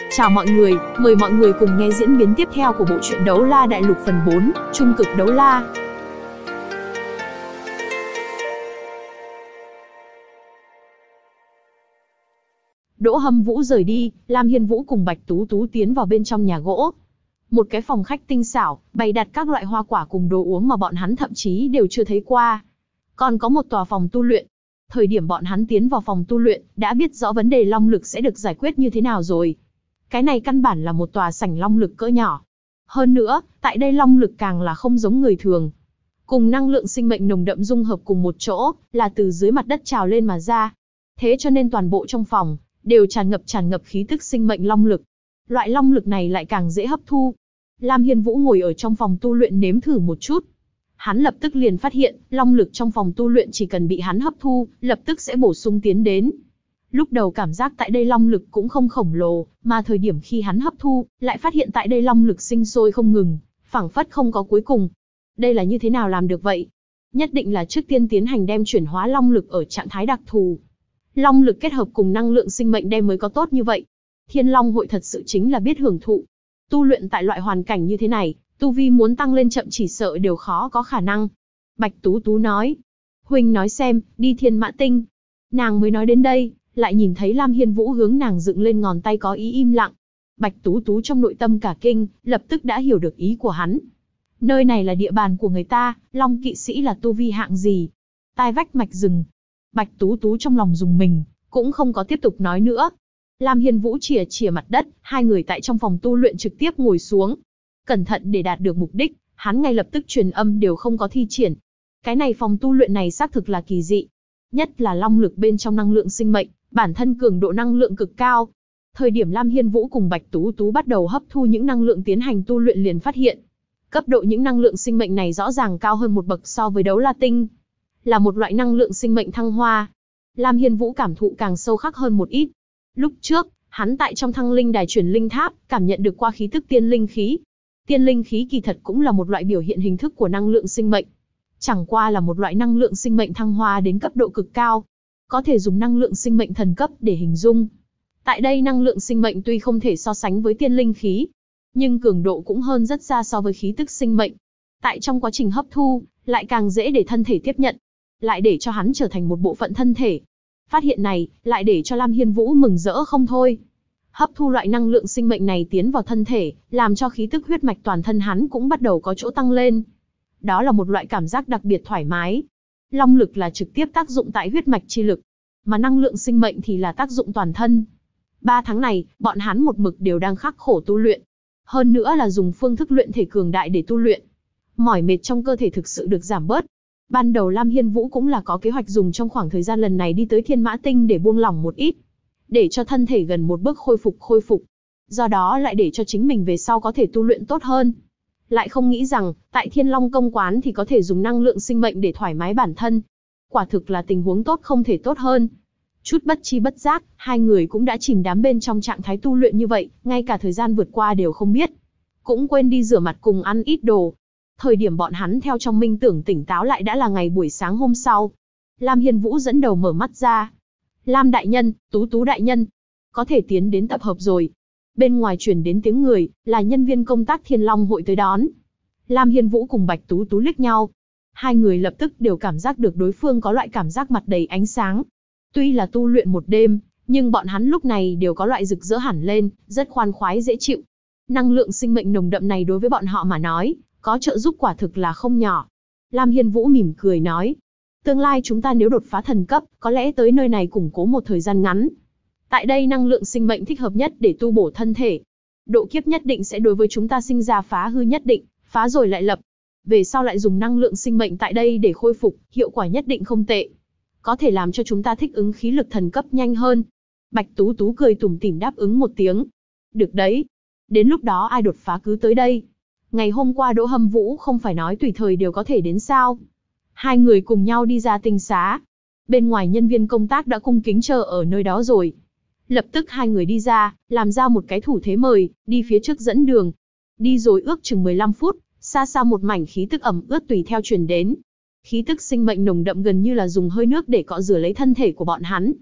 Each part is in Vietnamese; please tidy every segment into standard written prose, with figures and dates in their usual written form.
Chào mọi người, mời mọi người cùng nghe diễn biến tiếp theo của bộ truyện Đấu La Đại Lục phần 4, Trung cực đấu la. Đỗ Hâm Vũ rời đi, Lam Hiên Vũ cùng Bạch Tú Tú tiến vào bên trong nhà gỗ. Một cái phòng khách tinh xảo, bày đặt các loại hoa quả cùng đồ uống mà bọn hắn thậm chí đều chưa thấy qua. Còn có một tòa phòng tu luyện. Thời điểm bọn hắn tiến vào phòng tu luyện, đã biết rõ vấn đề long lực sẽ được giải quyết như thế nào rồi. Cái này căn bản là một tòa sảnh long lực cỡ nhỏ. Hơn nữa, tại đây long lực càng là không giống người thường. Cùng năng lượng sinh mệnh nồng đậm dung hợp cùng một chỗ, là từ dưới mặt đất trào lên mà ra. Thế cho nên toàn bộ trong phòng, đều tràn ngập khí tức sinh mệnh long lực. Loại long lực này lại càng dễ hấp thu. Lam Hiên Vũ ngồi ở trong phòng tu luyện nếm thử một chút. Hắn lập tức liền phát hiện, long lực trong phòng tu luyện chỉ cần bị hắn hấp thu, lập tức sẽ bổ sung tiến đến. Lúc đầu cảm giác tại đây long lực cũng không khổng lồ, mà thời điểm khi hắn hấp thu, lại phát hiện tại đây long lực sinh sôi không ngừng, phảng phất không có cuối cùng. Đây là như thế nào làm được vậy? Nhất định là trước tiên tiến hành đem chuyển hóa long lực ở trạng thái đặc thù. Long lực kết hợp cùng năng lượng sinh mệnh đem mới có tốt như vậy. Thiên Long hội thật sự chính là biết hưởng thụ. Tu luyện tại loại hoàn cảnh như thế này, tu vi muốn tăng lên chậm chỉ sợ đều khó có khả năng. Bạch Tú Tú nói. Huynh nói xem, đi Thiên Mã Tinh. Nàng mới nói đến đây, lại nhìn thấy Lam Hiên Vũ hướng nàng dựng lên ngón tay có ý im lặng. Bạch Tú Tú trong nội tâm cả kinh, lập tức đã hiểu được ý của hắn. Nơi này là địa bàn của người ta, Long kỵ sĩ là tu vi hạng gì? Tai vách mạch rừng. Bạch Tú Tú trong lòng rùng mình, cũng không có tiếp tục nói nữa. Lam Hiên Vũ chìa mặt đất, hai người tại trong phòng tu luyện trực tiếp ngồi xuống. Cẩn thận để đạt được mục đích, hắn ngay lập tức truyền âm đều không có thi triển. Cái này phòng tu luyện này xác thực là kỳ dị. Nhất là long lực bên trong năng lượng sinh mệnh, bản thân cường độ năng lượng cực cao. Thời điểm Lam Hiên Vũ cùng Bạch Tú Tú bắt đầu hấp thu những năng lượng tiến hành tu luyện liền phát hiện. Cấp độ những năng lượng sinh mệnh này rõ ràng cao hơn một bậc so với đấu la tinh. Là một loại năng lượng sinh mệnh thăng hoa. Lam Hiên Vũ cảm thụ càng sâu khắc hơn một ít. Lúc trước, hắn tại trong Thăng Linh Đài chuyển linh tháp, cảm nhận được qua khí tức tiên linh khí. Tiên linh khí kỳ thật cũng là một loại biểu hiện hình thức của năng lượng sinh mệnh. Chẳng qua là một loại năng lượng sinh mệnh thăng hoa đến cấp độ cực cao. Có thể dùng năng lượng sinh mệnh thần cấp để hình dung. Tại đây năng lượng sinh mệnh tuy không thể so sánh với tiên linh khí, nhưng cường độ cũng hơn rất xa so với khí tức sinh mệnh. Tại trong quá trình hấp thu, lại càng dễ để thân thể tiếp nhận, lại để cho hắn trở thành một bộ phận thân thể. Phát hiện này, lại để cho Lam Hiên Vũ mừng rỡ không thôi. Hấp thu loại năng lượng sinh mệnh này tiến vào thân thể, làm cho khí tức huyết mạch toàn thân hắn cũng bắt đầu có chỗ tăng lên. Đó là một loại cảm giác đặc biệt thoải mái. Long lực là trực tiếp tác dụng tại huyết mạch chi lực, mà năng lượng sinh mệnh thì là tác dụng toàn thân. 3 tháng này, bọn hắn một mực đều đang khắc khổ tu luyện. Hơn nữa là dùng phương thức luyện thể cường đại để tu luyện. Mỏi mệt trong cơ thể thực sự được giảm bớt. Ban đầu Lam Hiên Vũ cũng là có kế hoạch dùng trong khoảng thời gian lần này đi tới Thiên Mã Tinh để buông lỏng một ít. Để cho thân thể gần một bước khôi phục. Do đó lại để cho chính mình về sau có thể tu luyện tốt hơn. Lại không nghĩ rằng, tại Thiên Long công quán thì có thể dùng năng lượng sinh mệnh để thoải mái bản thân. Quả thực là tình huống tốt không thể tốt hơn. Chút bất chi bất giác, hai người cũng đã chìm đắm bên trong trạng thái tu luyện như vậy, ngay cả thời gian vượt qua đều không biết. Cũng quên đi rửa mặt cùng ăn ít đồ. Thời điểm bọn hắn theo trong minh tưởng tỉnh táo lại đã là ngày buổi sáng hôm sau. Lam Hiên Vũ dẫn đầu mở mắt ra. Lam đại nhân, Tú Tú đại nhân, có thể tiến đến tập hợp rồi. Bên ngoài truyền đến tiếng người, là nhân viên công tác Thiên Long hội tới đón. Lam Hiên Vũ cùng Bạch Tú Tú liếc nhau. Hai người lập tức đều cảm giác được đối phương có loại cảm giác mặt đầy ánh sáng. Tuy là tu luyện một đêm, nhưng bọn hắn lúc này đều có loại rực rỡ hẳn lên, rất khoan khoái dễ chịu. Năng lượng sinh mệnh nồng đậm này đối với bọn họ mà nói, có trợ giúp quả thực là không nhỏ. Lam Hiên Vũ mỉm cười nói. Tương lai chúng ta nếu đột phá thần cấp, có lẽ tới nơi này củng cố một thời gian ngắn. Tại đây năng lượng sinh mệnh thích hợp nhất để tu bổ thân thể. Độ kiếp nhất định sẽ đối với chúng ta sinh ra phá hư nhất định, phá rồi lại lập. Về sau lại dùng năng lượng sinh mệnh tại đây để khôi phục, hiệu quả nhất định không tệ. Có thể làm cho chúng ta thích ứng khí lực thần cấp nhanh hơn. Bạch Tú Tú cười tủm tỉm đáp ứng một tiếng. Được đấy. Đến lúc đó ai đột phá cứ tới đây. Ngày hôm qua Đỗ Hâm Vũ không phải nói tùy thời đều có thể đến sao. Hai người cùng nhau đi ra tinh xá. Bên ngoài nhân viên công tác đã cung kính chờ ở nơi đó rồi. Lập tức hai người đi ra, làm ra một cái thủ thế mời, đi phía trước dẫn đường. Đi rồi ước chừng 15 phút, xa xa một mảnh khí tức ẩm ướt tùy theo truyền đến. Khí tức sinh mệnh nồng đậm gần như là dùng hơi nước để cọ rửa lấy thân thể của bọn hắn.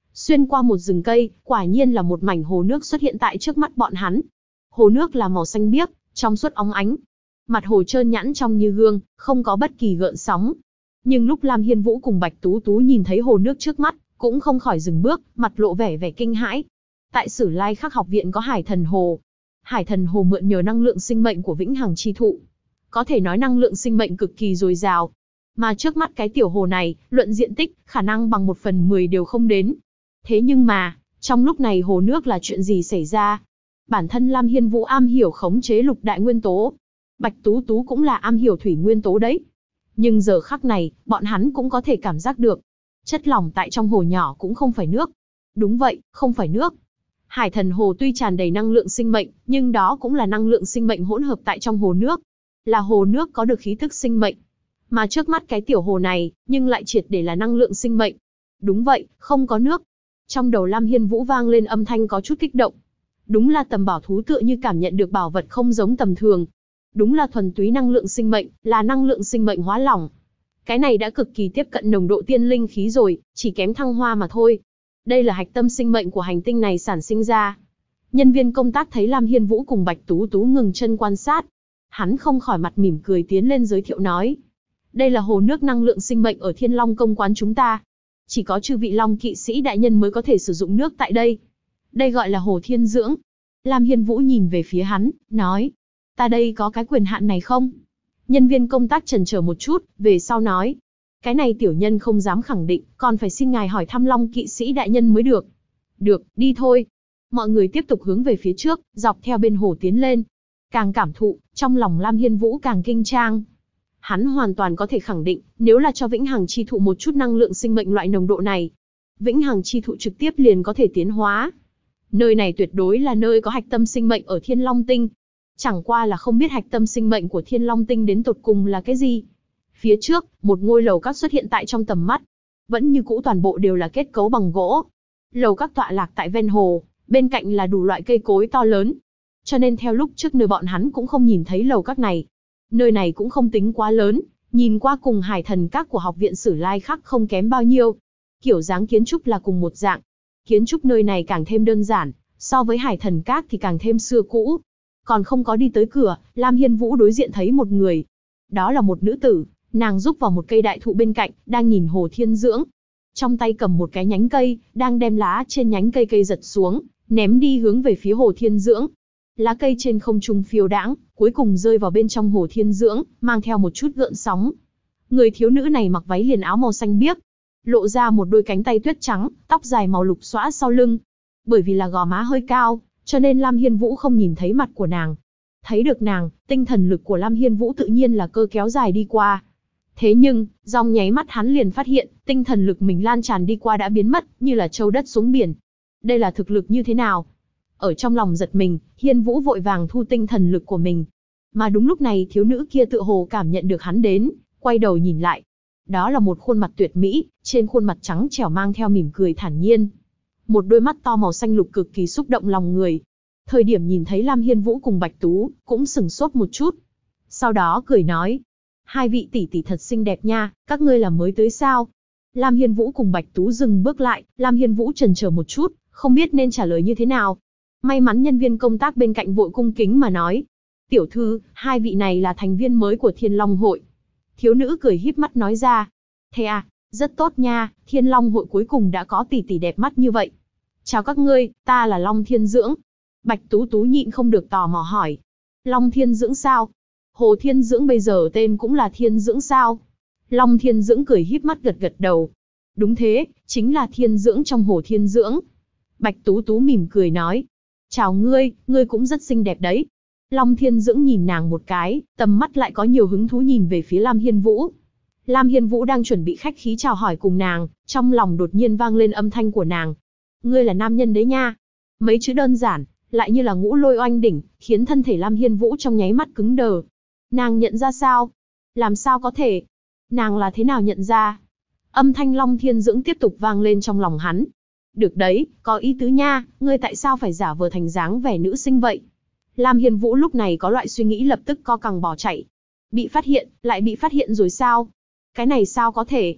Xuyên qua một rừng cây, quả nhiên là một mảnh hồ nước xuất hiện tại trước mắt bọn hắn. Hồ nước là màu xanh biếc, trong suốt óng ánh. Mặt hồ trơn nhẵn trong như gương, không có bất kỳ gợn sóng. Nhưng lúc Lam Hiên Vũ cùng Bạch Tú Tú nhìn thấy hồ nước trước mắt, cũng không khỏi dừng bước, mặt lộ vẻ vẻ kinh hãi. Tại Sử Lai Khắc học viện có Hải Thần Hồ. Hải Thần Hồ mượn nhờ năng lượng sinh mệnh của Vĩnh Hằng Chi Thụ. Có thể nói năng lượng sinh mệnh cực kỳ dồi dào. Mà trước mắt cái tiểu hồ này, luận diện tích, khả năng bằng 1/10 đều không đến. Thế nhưng mà, trong lúc này hồ nước là chuyện gì xảy ra? Bản thân Lam Hiên Vũ am hiểu khống chế lục đại nguyên tố. Bạch Tú Tú cũng là am hiểu thủy nguyên tố đấy. Nhưng giờ khắc này, bọn hắn cũng có thể cảm giác được. Chất lỏng tại trong hồ nhỏ cũng không phải nước. Đúng vậy, không phải nước. Hải Thần Hồ tuy tràn đầy năng lượng sinh mệnh, nhưng đó cũng là năng lượng sinh mệnh hỗn hợp tại trong hồ nước. Là hồ nước có được khí thức sinh mệnh. Mà trước mắt cái tiểu hồ này, nhưng lại triệt để là năng lượng sinh mệnh. Đúng vậy, không có nước. Trong đầu Lam Hiên Vũ vang lên âm thanh có chút kích động. Đúng là tầm bảo thú tựa như cảm nhận được bảo vật không giống tầm thường. Đúng là thuần túy năng lượng sinh mệnh, là năng lượng sinh mệnh hóa lỏng. Cái này đã cực kỳ tiếp cận nồng độ tiên linh khí rồi, chỉ kém thăng hoa mà thôi. Đây là hạch tâm sinh mệnh của hành tinh này sản sinh ra. Nhân viên công tác thấy Lam Hiên Vũ cùng Bạch Tú Tú ngừng chân quan sát. Hắn không khỏi mặt mỉm cười tiến lên giới thiệu nói. Đây là hồ nước năng lượng sinh mệnh ở Thiên Long công quán chúng ta. Chỉ có chư vị Long kỵ sĩ đại nhân mới có thể sử dụng nước tại đây. Đây gọi là hồ thiên dưỡng. Lam Hiên Vũ nhìn về phía hắn, nói. Ta đây có cái quyền hạn này không? Nhân viên công tác chần chờ một chút, về sau nói. Cái này tiểu nhân không dám khẳng định, còn phải xin ngài hỏi thăm Long kỵ sĩ đại nhân mới được. Được, đi thôi. Mọi người tiếp tục hướng về phía trước, dọc theo bên hồ tiến lên. Càng cảm thụ, trong lòng Lam Hiên Vũ càng kinh trang. Hắn hoàn toàn có thể khẳng định, nếu là cho Vĩnh Hằng Chi Thụ một chút năng lượng sinh mệnh loại nồng độ này, Vĩnh Hằng Chi Thụ trực tiếp liền có thể tiến hóa. Nơi này tuyệt đối là nơi có hạch tâm sinh mệnh ở Thiên Long Tinh. Chẳng qua là không biết hạch tâm sinh mệnh của Thiên Long Tinh đến tột cùng là cái gì. Phía trước, một ngôi lầu các xuất hiện tại trong tầm mắt. Vẫn như cũ toàn bộ đều là kết cấu bằng gỗ. Lầu các tọa lạc tại ven hồ, bên cạnh là đủ loại cây cối to lớn. Cho nên theo lúc trước nơi bọn hắn cũng không nhìn thấy lầu các này. Nơi này cũng không tính quá lớn, nhìn qua cùng Hải Thần Các của học viện Sử Lai Khắc không kém bao nhiêu. Kiểu dáng kiến trúc là cùng một dạng. Kiến trúc nơi này càng thêm đơn giản, so với Hải Thần Các thì càng thêm xưa cũ. Còn không có đi tới cửa, Lam Hiên Vũ đối diện thấy một người. Đó là một nữ tử, nàng rúc vào một cây đại thụ bên cạnh, đang nhìn hồ thiên dưỡng. Trong tay cầm một cái nhánh cây, đang đem lá trên nhánh cây cây giật xuống, ném đi hướng về phía hồ thiên dưỡng. Lá cây trên không trung phiêu đãng, cuối cùng rơi vào bên trong hồ thiên dưỡng, mang theo một chút gợn sóng. Người thiếu nữ này mặc váy liền áo màu xanh biếc, lộ ra một đôi cánh tay tuyết trắng, tóc dài màu lục xõa sau lưng. Bởi vì là gò má hơi cao, cho nên Lam Hiên Vũ không nhìn thấy mặt của nàng. Thấy được nàng, tinh thần lực của Lam Hiên Vũ tự nhiên là cơ kéo dài đi qua. Thế nhưng, trong nháy mắt hắn liền phát hiện, tinh thần lực mình lan tràn đi qua đã biến mất, như là châu đất xuống biển. Đây là thực lực như thế nào? Ở trong lòng giật mình, Hiên Vũ vội vàng thu tinh thần lực của mình. Mà đúng lúc này thiếu nữ kia tựa hồ cảm nhận được hắn đến, quay đầu nhìn lại. Đó là một khuôn mặt tuyệt mỹ, trên khuôn mặt trắng trẻo mang theo mỉm cười thản nhiên. Một đôi mắt to màu xanh lục cực kỳ xúc động lòng người. Thời điểm nhìn thấy Lam Hiên Vũ cùng Bạch Tú, cũng sửng sốt một chút. Sau đó cười nói, hai vị tỷ tỷ thật xinh đẹp nha, các ngươi là mới tới sao? Lam Hiên Vũ cùng Bạch Tú dừng bước lại, Lam Hiên Vũ chần chờ một chút, không biết nên trả lời như thế nào. May mắn nhân viên công tác bên cạnh vội cung kính mà nói, tiểu thư, hai vị này là thành viên mới của Thiên Long hội. Thiếu nữ cười híp mắt nói ra, thế à, rất tốt nha, Thiên Long hội cuối cùng đã có tỷ tỷ đẹp mắt như vậy. Chào các ngươi, ta là Long Thiên Dưỡng. Bạch Tú Tú nhịn không được tò mò hỏi, Long Thiên Dưỡng sao? Hồ Thiên Dưỡng bây giờ tên cũng là Thiên Dưỡng sao? Long Thiên Dưỡng cười híp mắt gật gật đầu. Đúng thế, chính là Thiên Dưỡng trong Hồ Thiên Dưỡng. Bạch Tú Tú mỉm cười nói, chào ngươi, ngươi cũng rất xinh đẹp đấy. Long Thiên Dưỡng nhìn nàng một cái, tầm mắt lại có nhiều hứng thú nhìn về phía Lam Hiên Vũ. Lam Hiên Vũ đang chuẩn bị khách khí chào hỏi cùng nàng, trong lòng đột nhiên vang lên âm thanh của nàng. Ngươi là nam nhân đấy nha. Mấy chữ đơn giản, lại như là ngũ lôi oanh đỉnh, khiến thân thể Lam Hiên Vũ trong nháy mắt cứng đờ. Nàng nhận ra sao? Làm sao có thể? Nàng là thế nào nhận ra? Âm thanh Long Thiên Dưỡng tiếp tục vang lên trong lòng hắn. Được đấy, có ý tứ nha, ngươi tại sao phải giả vờ thành dáng vẻ nữ sinh vậy? Lam Hiên Vũ lúc này có loại suy nghĩ lập tức co cẳng bỏ chạy. Bị phát hiện, lại bị phát hiện rồi sao? Cái này sao có thể?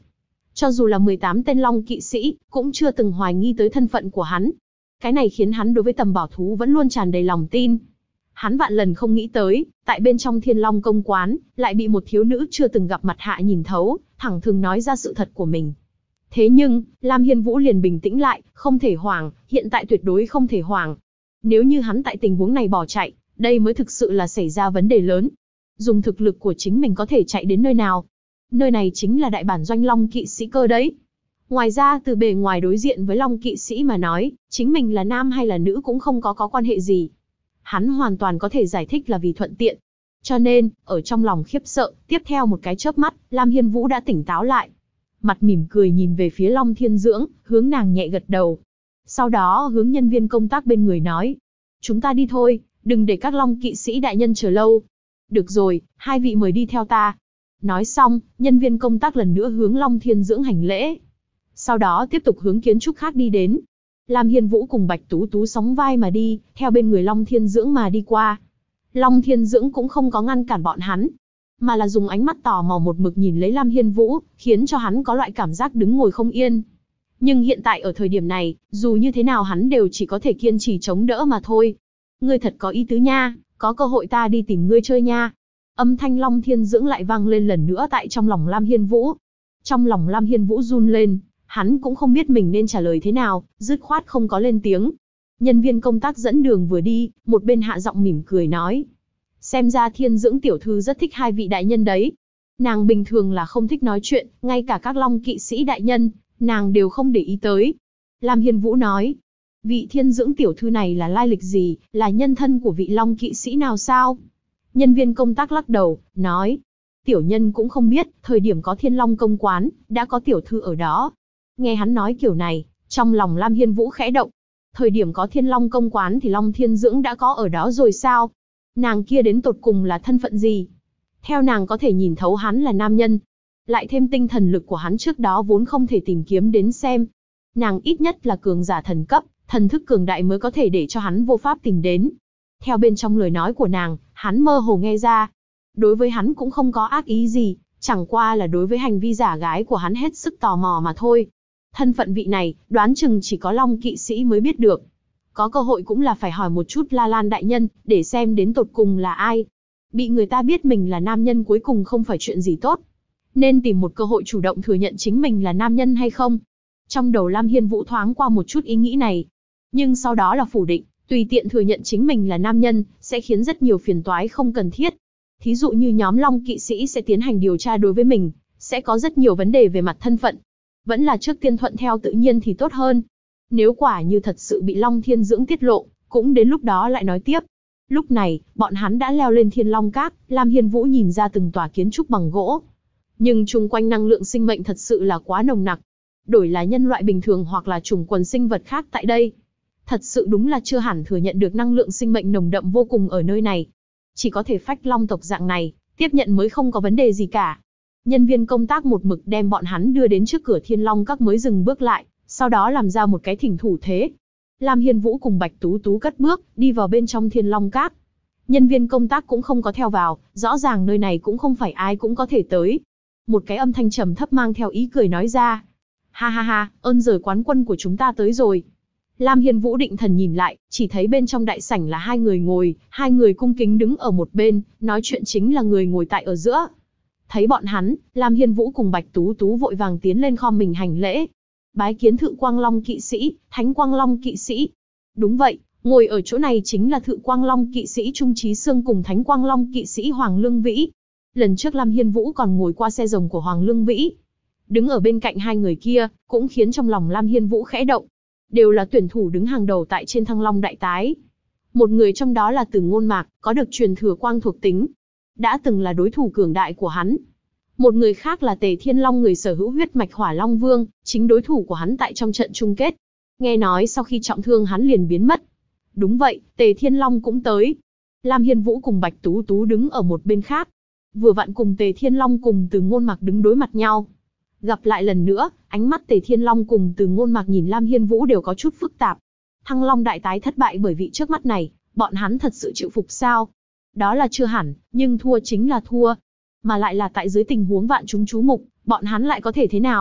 Cho dù là 18 tên long kỵ sĩ, cũng chưa từng hoài nghi tới thân phận của hắn. Cái này khiến hắn đối với tầm bảo thú vẫn luôn tràn đầy lòng tin. Hắn vạn lần không nghĩ tới, tại bên trong Thiên Long công quán, lại bị một thiếu nữ chưa từng gặp mặt hạ nhìn thấu, thẳng thừng nói ra sự thật của mình. Thế nhưng, Lam Hiên Vũ liền bình tĩnh lại, không thể hoảng, hiện tại tuyệt đối không thể hoảng. Nếu như hắn tại tình huống này bỏ chạy, đây mới thực sự là xảy ra vấn đề lớn. Dùng thực lực của chính mình có thể chạy đến nơi nào? Nơi này chính là đại bản doanh Long kỵ sĩ cơ đấy. Ngoài ra từ bề ngoài đối diện với Long kỵ sĩ mà nói, chính mình là nam hay là nữ cũng không có quan hệ gì. Hắn hoàn toàn có thể giải thích là vì thuận tiện. Cho nên, ở trong lòng khiếp sợ, tiếp theo một cái chớp mắt, Lam Hiên Vũ đã tỉnh táo lại. Mặt mỉm cười nhìn về phía Long Thiên Dưỡng, hướng nàng nhẹ gật đầu. Sau đó hướng nhân viên công tác bên người nói. Chúng ta đi thôi, đừng để các Long kỵ sĩ đại nhân chờ lâu. Được rồi, hai vị mời đi theo ta. Nói xong, nhân viên công tác lần nữa hướng Long Thiên Dưỡng hành lễ. Sau đó tiếp tục hướng kiến trúc khác đi đến. Lam Hiên Vũ cùng Bạch Tú Tú sóng vai mà đi, theo bên người Long Thiên Dưỡng mà đi qua. Long Thiên Dưỡng cũng không có ngăn cản bọn hắn, mà là dùng ánh mắt tò mò một mực nhìn lấy Lam Hiên Vũ, khiến cho hắn có loại cảm giác đứng ngồi không yên. Nhưng hiện tại ở thời điểm này, dù như thế nào hắn đều chỉ có thể kiên trì chống đỡ mà thôi. Ngươi thật có ý tứ nha, có cơ hội ta đi tìm ngươi chơi nha. Âm thanh Long Thiên Dưỡng lại vang lên lần nữa tại trong lòng Lam Hiên Vũ. Trong lòng Lam Hiên Vũ run lên, hắn cũng không biết mình nên trả lời thế nào, dứt khoát không có lên tiếng. Nhân viên công tác dẫn đường vừa đi, một bên hạ giọng mỉm cười nói. Xem ra Thiên Dưỡng tiểu thư rất thích hai vị đại nhân đấy. Nàng bình thường là không thích nói chuyện, ngay cả các Long kỵ sĩ đại nhân, nàng đều không để ý tới. Lam Hiên Vũ nói. Vị Thiên Dưỡng tiểu thư này là lai lịch gì, là nhân thân của vị Long kỵ sĩ nào sao? Nhân viên công tác lắc đầu, nói. Tiểu nhân cũng không biết, thời điểm có Thiên Long công quán, đã có tiểu thư ở đó. Nghe hắn nói kiểu này, trong lòng Lam Hiên Vũ khẽ động. Thời điểm có Thiên Long công quán thì Long Thiên Dưỡng đã có ở đó rồi sao? Nàng kia đến tột cùng là thân phận gì? Theo nàng có thể nhìn thấu hắn là nam nhân. Lại thêm tinh thần lực của hắn trước đó vốn không thể tìm kiếm đến xem. Nàng ít nhất là cường giả thần cấp, thần thức cường đại mới có thể để cho hắn vô pháp tìm đến. Theo bên trong lời nói của nàng, hắn mơ hồ nghe ra. Đối với hắn cũng không có ác ý gì, chẳng qua là đối với hành vi giả gái của hắn hết sức tò mò mà thôi. Thân phận vị này, đoán chừng chỉ có Long kỵ sĩ mới biết được. Có cơ hội cũng là phải hỏi một chút La Lan đại nhân, để xem đến tột cùng là ai. Bị người ta biết mình là nam nhân cuối cùng không phải chuyện gì tốt. Nên tìm một cơ hội chủ động thừa nhận chính mình là nam nhân hay không. Trong đầu Lam Hiên Vũ thoáng qua một chút ý nghĩ này. Nhưng sau đó là phủ định, tùy tiện thừa nhận chính mình là nam nhân, sẽ khiến rất nhiều phiền toái không cần thiết. Thí dụ như nhóm Long kỵ sĩ sẽ tiến hành điều tra đối với mình, sẽ có rất nhiều vấn đề về mặt thân phận. Vẫn là trước tiên thuận theo tự nhiên thì tốt hơn. Nếu quả như thật sự bị Long Thiên Dưỡng tiết lộ, cũng đến lúc đó lại nói tiếp. Lúc này, bọn hắn đã leo lên Thiên Long Các, Lam Hiên Vũ nhìn ra từng tòa kiến trúc bằng gỗ. Nhưng chung quanh năng lượng sinh mệnh thật sự là quá nồng nặc. Đổi là nhân loại bình thường hoặc là chủng quần sinh vật khác tại đây. Thật sự đúng là chưa hẳn thừa nhận được năng lượng sinh mệnh nồng đậm vô cùng ở nơi này. Chỉ có thể phách long tộc dạng này, tiếp nhận mới không có vấn đề gì cả. Nhân viên công tác một mực đem bọn hắn đưa đến trước cửa Thiên Long Các mới dừng bước lại, sau đó làm ra một cái thỉnh thủ thế. Lam Hiên Vũ cùng Bạch Tú Tú cất bước, đi vào bên trong Thiên Long Các. Nhân viên công tác cũng không có theo vào, rõ ràng nơi này cũng không phải ai cũng có thể tới. Một cái âm thanh trầm thấp mang theo ý cười nói ra. Ha ha ha, ơn rời quán quân của chúng ta tới rồi. Lam Hiên Vũ định thần nhìn lại, chỉ thấy bên trong đại sảnh là hai người ngồi, hai người cung kính đứng ở một bên, nói chuyện chính là người ngồi tại ở giữa. Thấy bọn hắn, Lam Hiên Vũ cùng Bạch Tú Tú vội vàng tiến lên khom mình hành lễ. Bái kiến Thự Quang Long kỵ sĩ, Thánh Quang Long kỵ sĩ. Đúng vậy, ngồi ở chỗ này chính là Thự Quang Long kỵ sĩ Trung Chí Sương cùng Thánh Quang Long kỵ sĩ Hoàng Lương Vĩ. Lần trước Lam Hiên Vũ còn ngồi qua xe rồng của Hoàng Lương Vĩ. Đứng ở bên cạnh hai người kia, cũng khiến trong lòng Lam Hiên Vũ khẽ động. Đều là tuyển thủ đứng hàng đầu tại trên Thăng Long Đại Tái. Một người trong đó là Từ Ngôn Mạc, có được truyền thừa quang thuộc tính. Đã từng là đối thủ cường đại của hắn. Một người khác là Tề Thiên Long, người sở hữu huyết mạch Hỏa Long Vương, chính đối thủ của hắn tại trong trận chung kết. Nghe nói sau khi trọng thương hắn liền biến mất. Đúng vậy, Tề Thiên Long cũng tới. Lam Hiên Vũ cùng Bạch Tú Tú đứng ở một bên khác. Vừa vặn cùng Tề Thiên Long cùng Từ Ngôn Mạc đứng đối mặt nhau. Gặp lại lần nữa, ánh mắt Tề Thiên Long cùng Từ Ngôn Mạc nhìn Lam Hiên Vũ đều có chút phức tạp. Thăng Long Đại Tái thất bại bởi vị trước mắt này, bọn hắn thật sự chịu phục sao? Đó là chưa hẳn, nhưng thua chính là thua. Mà lại là tại dưới tình huống vạn chúng chú mục, bọn hắn lại có thể thế nào?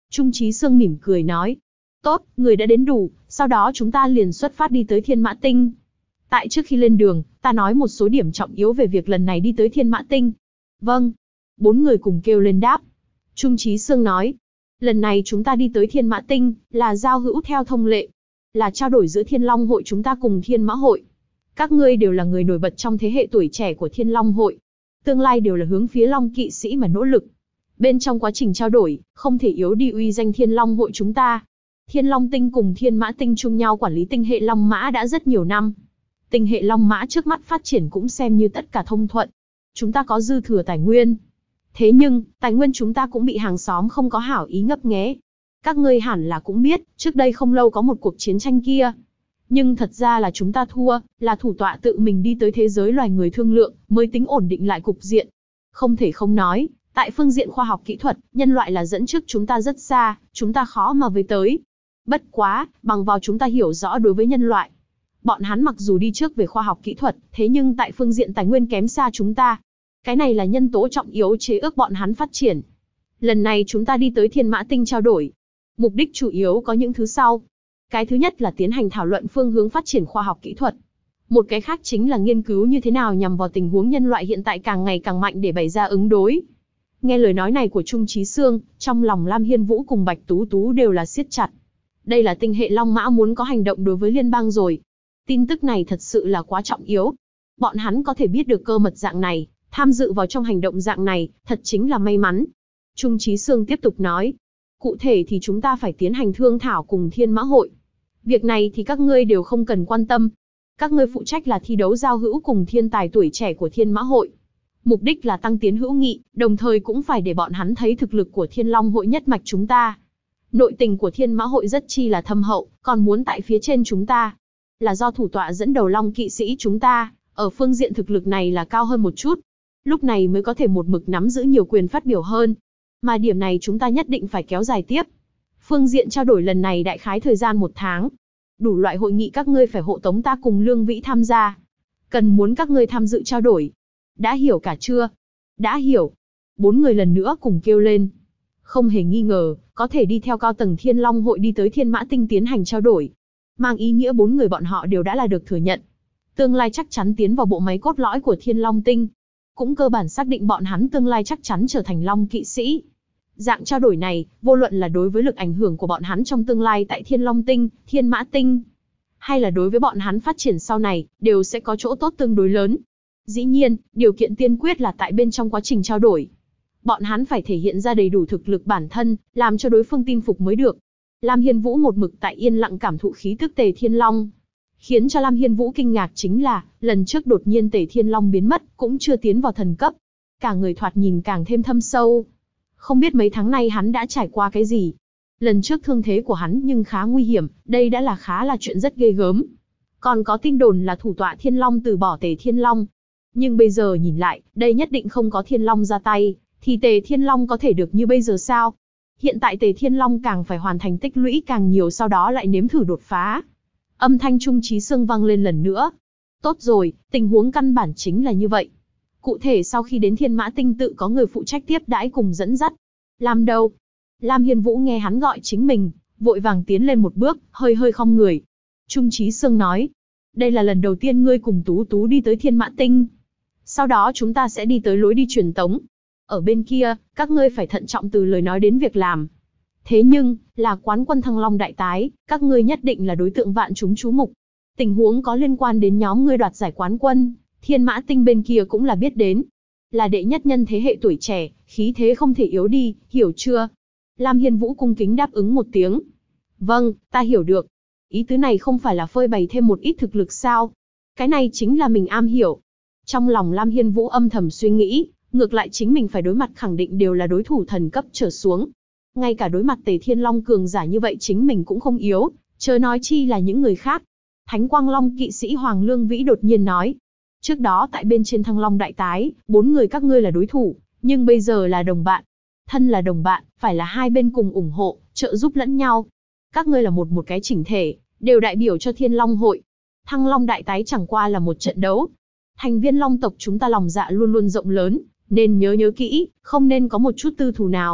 Trung Chí Sương mỉm cười nói. Tốt, người đã đến đủ, sau đó chúng ta liền xuất phát đi tới Thiên Mã Tinh. Tại trước khi lên đường, ta nói một số điểm trọng yếu về việc lần này đi tới Thiên Mã Tinh. Vâng. 4 người cùng kêu lên đáp. Trung Chí Sương nói. Lần này chúng ta đi tới Thiên Mã Tinh, là giao hữu theo thông lệ. Là trao đổi giữa Thiên Long Hội chúng ta cùng Thiên Mã Hội. Các ngươi đều là người nổi bật trong thế hệ tuổi trẻ của Thiên Long Hội. Tương lai đều là hướng phía Long kỵ sĩ mà nỗ lực. Bên trong quá trình trao đổi, không thể yếu đi uy danh Thiên Long Hội chúng ta. Thiên Long Tinh cùng Thiên Mã Tinh chung nhau quản lý tinh hệ Long Mã đã rất nhiều năm. Tinh hệ Long Mã trước mắt phát triển cũng xem như tất cả thông thuận. Chúng ta có dư thừa tài nguyên. Thế nhưng, tài nguyên chúng ta cũng bị hàng xóm không có hảo ý ngấp nghé. Các ngươi hẳn là cũng biết, trước đây không lâu có một cuộc chiến tranh kia. Nhưng thật ra là chúng ta thua, là thủ tọa tự mình đi tới thế giới loài người thương lượng, mới tính ổn định lại cục diện. Không thể không nói, tại phương diện khoa học kỹ thuật, nhân loại là dẫn trước chúng ta rất xa, chúng ta khó mà với tới. Bất quá, bằng vào chúng ta hiểu rõ đối với nhân loại. Bọn hắn mặc dù đi trước về khoa học kỹ thuật, thế nhưng tại phương diện tài nguyên kém xa chúng ta. Cái này là nhân tố trọng yếu chế ước bọn hắn phát triển. Lần này chúng ta đi tới Thiên Mã Tinh trao đổi. Mục đích chủ yếu có những thứ sau. Cái thứ nhất là tiến hành thảo luận phương hướng phát triển khoa học kỹ thuật. Một cái khác chính là nghiên cứu như thế nào nhằm vào tình huống nhân loại hiện tại càng ngày càng mạnh để bày ra ứng đối. Nghe lời nói này của Trung Chí Sương, trong lòng Lam Hiên Vũ cùng Bạch Tú Tú đều là siết chặt. Đây là tinh hệ Long Mã muốn có hành động đối với liên bang rồi. Tin tức này thật sự là quá trọng yếu. Bọn hắn có thể biết được cơ mật dạng này, tham dự vào trong hành động dạng này, thật chính là may mắn. Trung Chí Sương tiếp tục nói. Cụ thể thì chúng ta phải tiến hành thương thảo cùng Thiên Mã Hội. Việc này thì các ngươi đều không cần quan tâm. Các ngươi phụ trách là thi đấu giao hữu cùng thiên tài tuổi trẻ của Thiên Mã Hội. Mục đích là tăng tiến hữu nghị, đồng thời cũng phải để bọn hắn thấy thực lực của Thiên Long Hội nhất mạch chúng ta. Nội tình của Thiên Mã Hội rất chi là thâm hậu, còn muốn tại phía trên chúng ta. Là do thủ tọa dẫn đầu Long kỵ sĩ chúng ta, ở phương diện thực lực này là cao hơn một chút. Lúc này mới có thể một mực nắm giữ nhiều quyền phát biểu hơn. Mà điểm này chúng ta nhất định phải kéo dài tiếp. Phương diện trao đổi lần này đại khái thời gian 1 tháng. Đủ loại hội nghị các ngươi phải hộ tống ta cùng Lương Vĩ tham gia. Cần muốn các ngươi tham dự trao đổi. Đã hiểu cả chưa? Đã hiểu. 4 người lần nữa cùng kêu lên. Không hề nghi ngờ, có thể đi theo cao tầng Thiên Long Hội đi tới Thiên Mã Tinh tiến hành trao đổi. Mang ý nghĩa 4 người bọn họ đều đã là được thừa nhận. Tương lai chắc chắn tiến vào bộ máy cốt lõi của Thiên Long Tinh. Cũng cơ bản xác định bọn hắn tương lai chắc chắn trở thành Long kỵ sĩ. Dạng trao đổi này, vô luận là đối với lực ảnh hưởng của bọn hắn trong tương lai tại Thiên Long Tinh, Thiên Mã Tinh, hay là đối với bọn hắn phát triển sau này, đều sẽ có chỗ tốt tương đối lớn. Dĩ nhiên, điều kiện tiên quyết là tại bên trong quá trình trao đổi. Bọn hắn phải thể hiện ra đầy đủ thực lực bản thân, làm cho đối phương tin phục mới được. Lam Hiên Vũ một mực tại yên lặng cảm thụ khí tức Tề Thiên Long. Khiến cho Lam Hiên Vũ kinh ngạc chính là, lần trước đột nhiên Tề Thiên Long biến mất, cũng chưa tiến vào thần cấp. Cả người thoạt nhìn càng thêm thâm sâu. Không biết mấy tháng nay hắn đã trải qua cái gì. Lần trước thương thế của hắn nhưng khá nguy hiểm, đây đã là khá là chuyện rất ghê gớm. Còn có tin đồn là thủ tọa Thiên Long từ bỏ Tề Thiên Long. Nhưng bây giờ nhìn lại, đây nhất định không có Thiên Long ra tay, thì Tề Thiên Long có thể được như bây giờ sao? Hiện tại Tề Thiên Long càng phải hoàn thành tích lũy càng nhiều, sau đó lại nếm thử đột phá. Âm thanh Trung Chí Sương vang lên lần nữa. Tốt rồi, tình huống căn bản chính là như vậy. Cụ thể sau khi đến Thiên Mã Tinh tự có người phụ trách tiếp đãi cùng dẫn dắt. Làm đâu? Lam Hiên Vũ nghe hắn gọi chính mình, vội vàng tiến lên một bước, hơi hơi khom người. Trung Chí Sương nói, đây là lần đầu tiên ngươi cùng Tú Tú đi tới Thiên Mã Tinh. Sau đó chúng ta sẽ đi tới lối đi truyền tống. Ở bên kia, các ngươi phải thận trọng từ lời nói đến việc làm. Thế nhưng, là quán quân Thăng Long đại tái, các ngươi nhất định là đối tượng vạn chúng chú mục. Tình huống có liên quan đến nhóm ngươi đoạt giải quán quân, Thiên Mã Tinh bên kia cũng là biết đến. Là đệ nhất nhân thế hệ tuổi trẻ, khí thế không thể yếu đi, hiểu chưa? Lam Hiên Vũ cung kính đáp ứng một tiếng. Vâng, ta hiểu được. Ý tứ này không phải là phơi bày thêm một ít thực lực sao? Cái này chính là mình am hiểu. Trong lòng Lam Hiên Vũ âm thầm suy nghĩ, ngược lại chính mình phải đối mặt khẳng định đều là đối thủ thần cấp trở xuống. Ngay cả đối mặt Tề Thiên Long cường giả như vậy chính mình cũng không yếu, chớ nói chi là những người khác. Thánh Quang Long kỵ sĩ Hoàng Lương Vĩ đột nhiên nói. Trước đó tại bên trên Thăng Long đại tái, 4 người các ngươi là đối thủ, nhưng bây giờ là đồng bạn. Thân là đồng bạn, phải là hai bên cùng ủng hộ, trợ giúp lẫn nhau. Các ngươi là một cái chỉnh thể, đều đại biểu cho Thiên Long hội. Thăng Long đại tái chẳng qua là một trận đấu. Thành viên Long tộc chúng ta lòng dạ luôn luôn rộng lớn, nên nhớ kỹ, không nên có một chút tư thù nào.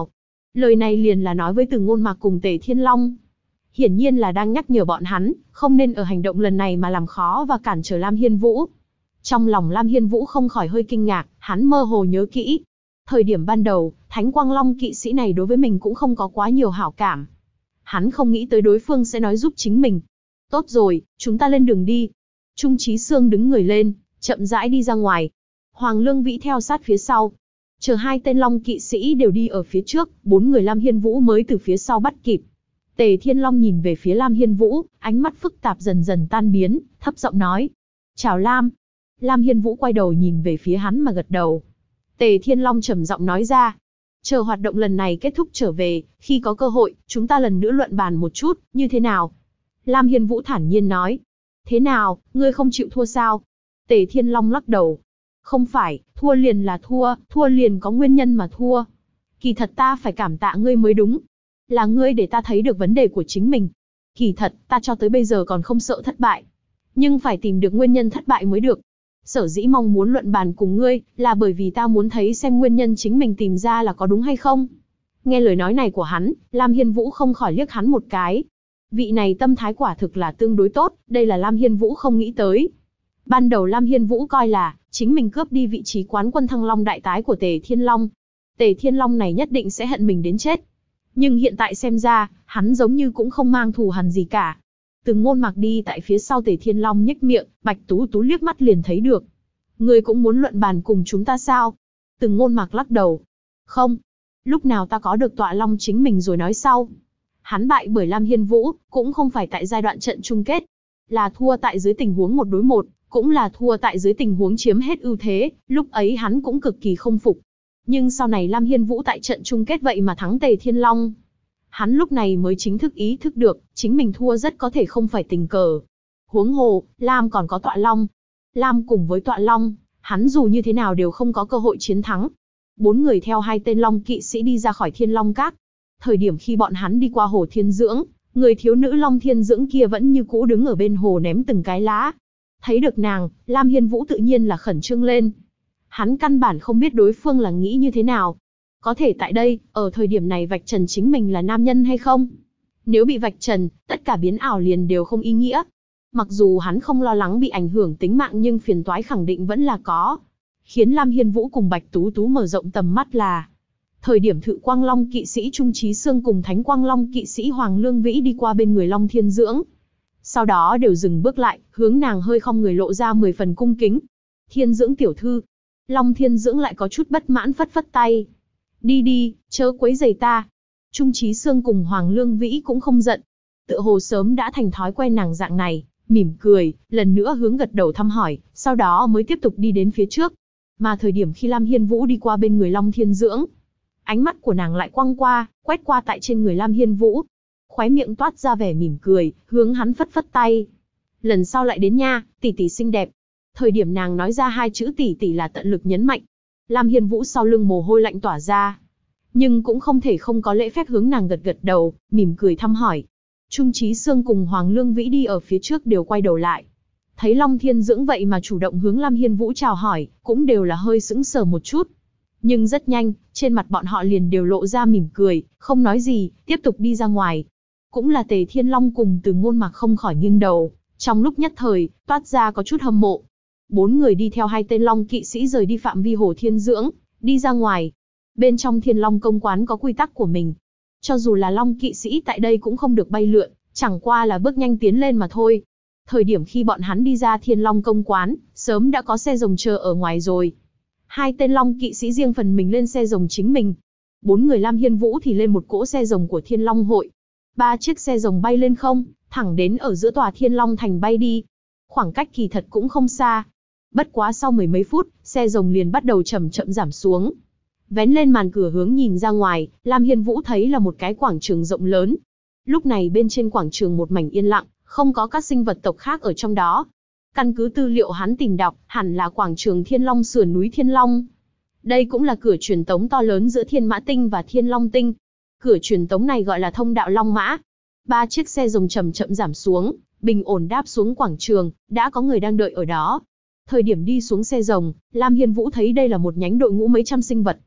Lời này liền là nói với Từ Ngôn Mạc cùng Tề Thiên Long. Hiển nhiên là đang nhắc nhở bọn hắn, không nên ở hành động lần này mà làm khó và cản trở Lam Hiên Vũ. Trong lòng Lam Hiên Vũ không khỏi hơi kinh ngạc, hắn mơ hồ nhớ kỹ. Thời điểm ban đầu, Thánh Quang Long kỵ sĩ này đối với mình cũng không có quá nhiều hảo cảm. Hắn không nghĩ tới đối phương sẽ nói giúp chính mình. Tốt rồi, chúng ta lên đường đi. Trung Chí Sương đứng người lên, chậm rãi đi ra ngoài. Hoàng Lương Vĩ theo sát phía sau. Chờ hai tên Long kỵ sĩ đều đi ở phía trước, bốn người Lam Hiên Vũ mới từ phía sau bắt kịp. Tề Thiên Long nhìn về phía Lam Hiên Vũ, ánh mắt phức tạp dần dần tan biến, thấp giọng nói. Chào Lam. Lam Hiên Vũ quay đầu nhìn về phía hắn mà gật đầu. Tề Thiên Long trầm giọng nói ra. Chờ hoạt động lần này kết thúc trở về, khi có cơ hội, chúng ta lần nữa luận bàn một chút, như thế nào? Lam Hiên Vũ thản nhiên nói. Thế nào, ngươi không chịu thua sao? Tề Thiên Long lắc đầu. Không phải, thua liền là thua, thua liền có nguyên nhân mà thua. Kỳ thật ta phải cảm tạ ngươi mới đúng. Là ngươi để ta thấy được vấn đề của chính mình. Kỳ thật, ta cho tới bây giờ còn không sợ thất bại. Nhưng phải tìm được nguyên nhân thất bại mới được. Sở dĩ mong muốn luận bàn cùng ngươi, là bởi vì ta muốn thấy xem nguyên nhân chính mình tìm ra là có đúng hay không. Nghe lời nói này của hắn, Lam Hiên Vũ không khỏi liếc hắn một cái. Vị này tâm thái quả thực là tương đối tốt, đây là Lam Hiên Vũ không nghĩ tới. Ban đầu Lam Hiên Vũ coi là, chính mình cướp đi vị trí quán quân Thăng Long đại tái của Tề Thiên Long. Tề Thiên Long này nhất định sẽ hận mình đến chết. Nhưng hiện tại xem ra, hắn giống như cũng không mang thù hằn gì cả. Từ Ngôn Mạc đi tại phía sau Tề Thiên Long nhếch miệng, Bạch Tú Tú liếc mắt liền thấy được. Ngươi cũng muốn luận bàn cùng chúng ta sao? Từ Ngôn Mạc lắc đầu. Không. Lúc nào ta có được tọa long chính mình rồi nói sau. Hắn bại bởi Lam Hiên Vũ, cũng không phải tại giai đoạn trận chung kết. Là thua tại dưới tình huống 1 đối 1, cũng là thua tại dưới tình huống chiếm hết ưu thế, lúc ấy hắn cũng cực kỳ không phục. Nhưng sau này Lam Hiên Vũ tại trận chung kết vậy mà thắng Tề Thiên Long. Hắn lúc này mới chính thức ý thức được, chính mình thua rất có thể không phải tình cờ. Huống hồ, Lam còn có tọa long. Lam cùng với tọa long, hắn dù như thế nào đều không có cơ hội chiến thắng. 4 người theo hai tên Long kỵ sĩ đi ra khỏi Thiên Long Các. Thời điểm khi bọn hắn đi qua hồ Thiên Dưỡng, người thiếu nữ Long Thiên Dưỡng kia vẫn như cũ đứng ở bên hồ ném từng cái lá. Thấy được nàng, Lam Hiên Vũ tự nhiên là khẩn trương lên. Hắn căn bản không biết đối phương là nghĩ như thế nào. Có thể tại đây, ở thời điểm này vạch trần chính mình là nam nhân hay không? Nếu bị vạch trần, tất cả biến ảo liền đều không ý nghĩa. Mặc dù hắn không lo lắng bị ảnh hưởng tính mạng nhưng phiền toái khẳng định vẫn là có. Khiến Lam Hiên Vũ cùng Bạch Tú Tú mở rộng tầm mắt là thời điểm Thự Quang Long kỵ sĩ Trung Chí Sương cùng Thánh Quang Long kỵ sĩ Hoàng Lương Vĩ đi qua bên người Long Thiên Dưỡng. Sau đó đều dừng bước lại, hướng nàng hơi khom người lộ ra 10 phần cung kính. Thiên Dưỡng tiểu thư. Long Thiên Dưỡng lại có chút bất mãn phất phất tay. Đi đi, chớ quấy rầy ta. Trung Chí Sương cùng Hoàng Lương Vĩ cũng không giận. Tựa hồ sớm đã thành thói quen nàng dạng này, mỉm cười, lần nữa hướng gật đầu thăm hỏi, sau đó mới tiếp tục đi đến phía trước. Mà thời điểm khi Lam Hiên Vũ đi qua bên người Long Thiên Dưỡng, ánh mắt của nàng lại quăng qua, quét qua tại trên người Lam Hiên Vũ. Khóe miệng toát ra vẻ mỉm cười, hướng hắn phất phất tay. Lần sau lại đến nha, tỷ tỷ xinh đẹp. Thời điểm nàng nói ra hai chữ tỷ tỷ là tận lực nhấn mạnh. Lam Hiên Vũ sau lưng mồ hôi lạnh tỏa ra. Nhưng cũng không thể không có lễ phép hướng nàng gật gật đầu, mỉm cười thăm hỏi. Trung Chí Sương cùng Hoàng Lương Vĩ đi ở phía trước đều quay đầu lại. Thấy Long Thiên Dưỡng vậy mà chủ động hướng Lam Hiên Vũ chào hỏi, cũng đều là hơi sững sờ một chút. Nhưng rất nhanh, trên mặt bọn họ liền đều lộ ra mỉm cười, không nói gì, tiếp tục đi ra ngoài. Cũng là Tề Thiên Long cùng Từ Ngôn Mạc không khỏi nghiêng đầu, trong lúc nhất thời, toát ra có chút hâm mộ. 4 người đi theo hai tên Long kỵ sĩ rời đi phạm vi hồ Thiên Dưỡng, đi ra ngoài. Bên trong Thiên Long công quán có quy tắc của mình. Cho dù là Long kỵ sĩ tại đây cũng không được bay lượn, chẳng qua là bước nhanh tiến lên mà thôi. Thời điểm khi bọn hắn đi ra Thiên Long công quán, sớm đã có xe rồng chờ ở ngoài rồi. Hai tên Long kỵ sĩ riêng phần mình lên xe rồng chính mình. 4 người Lam Hiên Vũ thì lên một cỗ xe rồng của Thiên Long hội. 3 chiếc xe rồng bay lên không, thẳng đến ở giữa tòa Thiên Long thành bay đi. Khoảng cách kỳ thật cũng không xa. Bất quá sau mười mấy phút, xe rồng liền bắt đầu chậm chậm giảm xuống. Vén lên màn cửa hướng nhìn ra ngoài, Lam Hiên Vũ thấy là một cái quảng trường rộng lớn. Lúc này bên trên quảng trường một mảnh yên lặng, không có các sinh vật tộc khác ở trong đó. Căn cứ tư liệu hắn tìm đọc, hẳn là quảng trường Thiên Long sườn núi Thiên Long. Đây cũng là cửa truyền tống to lớn giữa Thiên Mã Tinh và Thiên Long Tinh. Cửa truyền tống này gọi là thông đạo Long Mã. 3 chiếc xe rồng chậm chậm giảm xuống, bình ổn đáp xuống quảng trường, đã có người đang đợi ở đó. Thời điểm đi xuống xe rồng, Lam Hiên Vũ thấy đây là một nhánh đội ngũ mấy trăm sinh vật.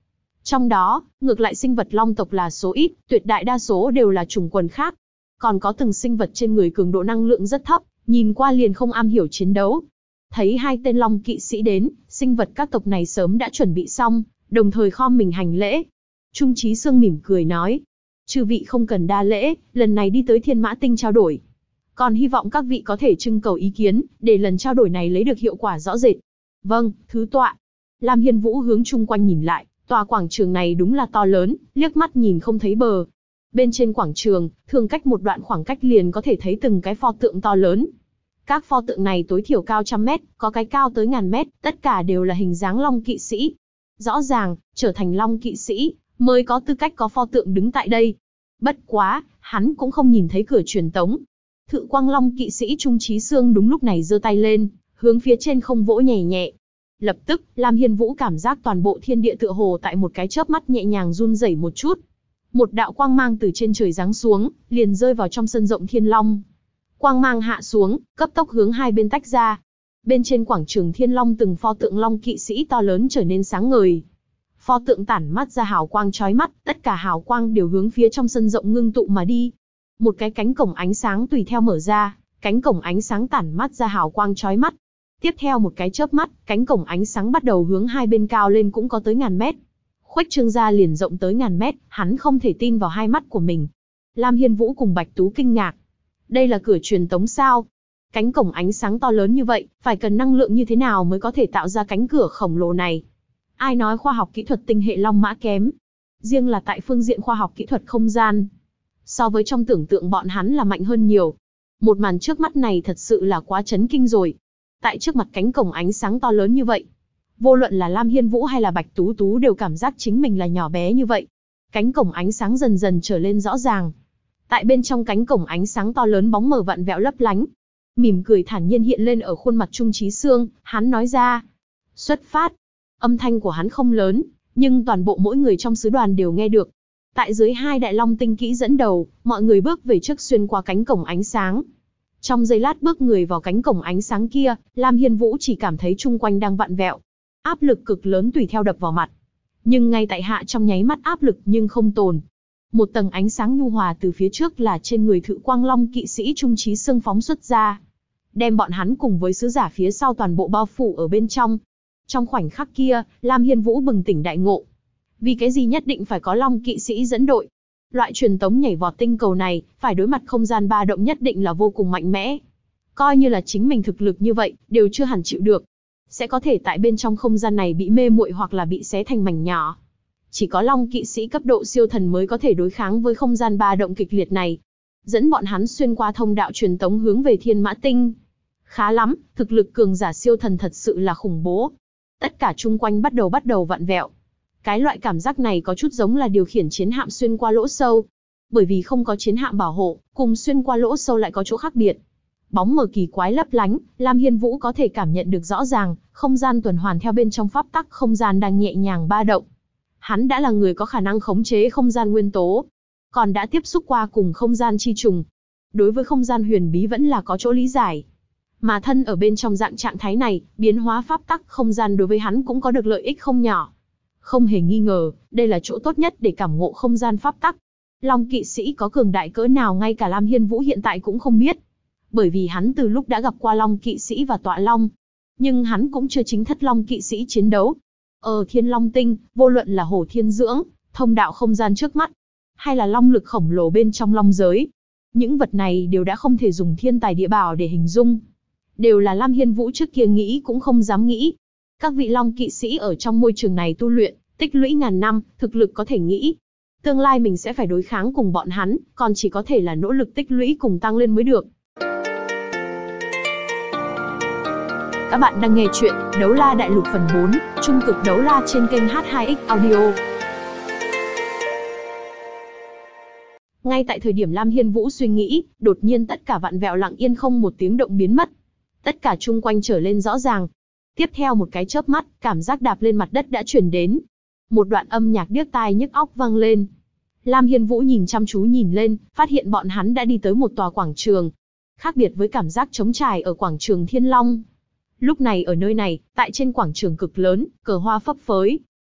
Trong đó, ngược lại sinh vật long tộc là số ít, tuyệt đại đa số đều là chủng quần khác. Còn có từng sinh vật trên người cường độ năng lượng rất thấp, nhìn qua liền không am hiểu chiến đấu. Thấy hai tên long kỵ sĩ đến, sinh vật các tộc này sớm đã chuẩn bị xong, đồng thời khom mình hành lễ. Trung Chí Sương mỉm cười nói, chư vị không cần đa lễ, lần này đi tới Thiên Mã Tinh trao đổi. Còn hy vọng các vị có thể trưng cầu ý kiến, để lần trao đổi này lấy được hiệu quả rõ rệt. Vâng, thứ tọa. Lam Hiên Vũ hướng chung quanh nhìn lại, tòa quảng trường này đúng là to lớn, liếc mắt nhìn không thấy bờ. Bên trên quảng trường, thường cách một đoạn khoảng cách liền có thể thấy từng cái pho tượng to lớn. Các pho tượng này tối thiểu cao 100 mét, có cái cao tới 1000 mét, tất cả đều là hình dáng long kỵ sĩ. Rõ ràng, trở thành long kỵ sĩ, mới có tư cách có pho tượng đứng tại đây. Bất quá, hắn cũng không nhìn thấy cửa truyền tống. Thự Quang Long kỵ sĩ Trung Chí Sương đúng lúc này giơ tay lên, hướng phía trên không vỗ nhẹ nhẹ. Lập tức, Lam Hiên Vũ cảm giác toàn bộ thiên địa tựa hồ tại một cái chớp mắt nhẹ nhàng run rẩy một chút. Một đạo quang mang từ trên trời giáng xuống, liền rơi vào trong sân rộng Thiên Long. Quang mang hạ xuống, cấp tốc hướng hai bên tách ra. Bên trên quảng trường Thiên Long từng pho tượng long kỵ sĩ to lớn trở nên sáng ngời. Pho tượng tản mắt ra hào quang chói mắt, tất cả hào quang đều hướng phía trong sân rộng ngưng tụ mà đi. Một cái cánh cổng ánh sáng tùy theo mở ra, cánh cổng ánh sáng tản mắt ra hào quang chói mắt. Tiếp theo một cái chớp mắt, cánh cổng ánh sáng bắt đầu hướng hai bên cao lên cũng có tới 1000 mét. Khuếch trương ra liền rộng tới 1000 mét, hắn không thể tin vào hai mắt của mình. Lam Hiên Vũ cùng Bạch Tú kinh ngạc. Đây là cửa truyền tống sao? Cánh cổng ánh sáng to lớn như vậy, phải cần năng lượng như thế nào mới có thể tạo ra cánh cửa khổng lồ này? Ai nói khoa học kỹ thuật tinh hệ Long Mã kém? Riêng là tại phương diện khoa học kỹ thuật không gian, so với trong tưởng tượng bọn hắn là mạnh hơn nhiều. Một màn trước mắt này thật sự là quá chấn kinh rồi. Tại trước mặt cánh cổng ánh sáng to lớn như vậy, vô luận là Lam Hiên Vũ hay là Bạch Tú Tú đều cảm giác chính mình là nhỏ bé như vậy. Cánh cổng ánh sáng dần dần trở lên rõ ràng. Tại bên trong cánh cổng ánh sáng to lớn bóng mờ vặn vẹo lấp lánh. Mỉm cười thản nhiên hiện lên ở khuôn mặt Trung Chí Sương, hắn nói ra. Xuất phát. Âm thanh của hắn không lớn, nhưng toàn bộ mỗi người trong sứ đoàn đều nghe được. Tại dưới hai đại long tinh kỹ dẫn đầu, mọi người bước về trước xuyên qua cánh cổng ánh sáng. Trong giây lát bước người vào cánh cổng ánh sáng kia, Lam Hiên Vũ chỉ cảm thấy chung quanh đang vặn vẹo. Áp lực cực lớn tùy theo đập vào mặt. Nhưng ngay tại hạ trong nháy mắt áp lực nhưng không tồn. Một tầng ánh sáng nhu hòa từ phía trước là trên người Thự Quang Long kỵ sĩ Trung Chí Sương phóng xuất ra. Đem bọn hắn cùng với sứ giả phía sau toàn bộ bao phủ ở bên trong. Trong khoảnh khắc kia, Lam Hiên Vũ bừng tỉnh đại ngộ. Vì cái gì nhất định phải có Long kỵ sĩ dẫn đội? Loại truyền tống nhảy vọt tinh cầu này, phải đối mặt không gian ba động nhất định là vô cùng mạnh mẽ. Coi như là chính mình thực lực như vậy, đều chưa hẳn chịu được. Sẽ có thể tại bên trong không gian này bị mê muội hoặc là bị xé thành mảnh nhỏ. Chỉ có Long kỵ sĩ cấp độ siêu thần mới có thể đối kháng với không gian ba động kịch liệt này. Dẫn bọn hắn xuyên qua thông đạo truyền tống hướng về Thiên Mã Tinh. Khá lắm, thực lực cường giả siêu thần thật sự là khủng bố. Tất cả chung quanh bắt đầu vặn vẹo. Cái loại cảm giác này có chút giống là điều khiển chiến hạm xuyên qua lỗ sâu. Bởi vì không có chiến hạm bảo hộ, cùng xuyên qua lỗ sâu lại có chỗ khác biệt. Bóng mờ kỳ quái lấp lánh, Lam Hiên Vũ có thể cảm nhận được rõ ràng, không gian tuần hoàn theo bên trong pháp tắc không gian đang nhẹ nhàng ba động. Hắn đã là người có khả năng khống chế không gian nguyên tố, còn đã tiếp xúc qua cùng không gian chi trùng. Đối với không gian huyền bí vẫn là có chỗ lý giải. Mà thân ở bên trong dạng trạng thái này, biến hóa pháp tắc không gian đối với hắn cũng có được lợi ích không nhỏ. Không hề nghi ngờ, đây là chỗ tốt nhất để cảm ngộ không gian pháp tắc. Long kỵ sĩ có cường đại cỡ nào ngay cả Lam Hiên Vũ hiện tại cũng không biết. Bởi vì hắn từ lúc đã gặp qua Long kỵ sĩ và tọa long. Nhưng hắn cũng chưa chính thất Long kỵ sĩ chiến đấu. Ở Thiên Long Tinh, vô luận là Hổ Thiên Dưỡng, thông đạo không gian trước mắt, hay là long lực khổng lồ bên trong long giới. Những vật này đều đã không thể dùng thiên tài địa bảo để hình dung. Đều là Lam Hiên Vũ trước kia nghĩ cũng không dám nghĩ. Các vị Long kỵ sĩ ở trong môi trường này tu luyện, tích lũy ngàn năm, thực lực có thể nghĩ. Tương lai mình sẽ phải đối kháng cùng bọn hắn, còn chỉ có thể là nỗ lực tích lũy cùng tăng lên mới được. Các bạn đang nghe chuyện Đấu La Đại Lục phần 4, Trung cực đấu la trên kênh H2X Audio. Ngay tại thời điểm Lam Hiên Vũ suy nghĩ, đột nhiên tất cả vặn vẹo lặng yên không một tiếng động biến mất. Tất cả chung quanh trở lên rõ ràng. Tiếp theo một cái chớp mắt, cảm giác đạp lên mặt đất đã truyền đến. Một đoạn âm nhạc điếc tai nhức óc vang lên. Lam Hiên Vũ nhìn chăm chú nhìn lên, phát hiện bọn hắn đã đi tới một tòa quảng trường. Khác biệt với cảm giác trống trải ở quảng trường Thiên Long. Lúc này ở nơi này, tại trên quảng trường cực lớn, cờ hoa phấp phới.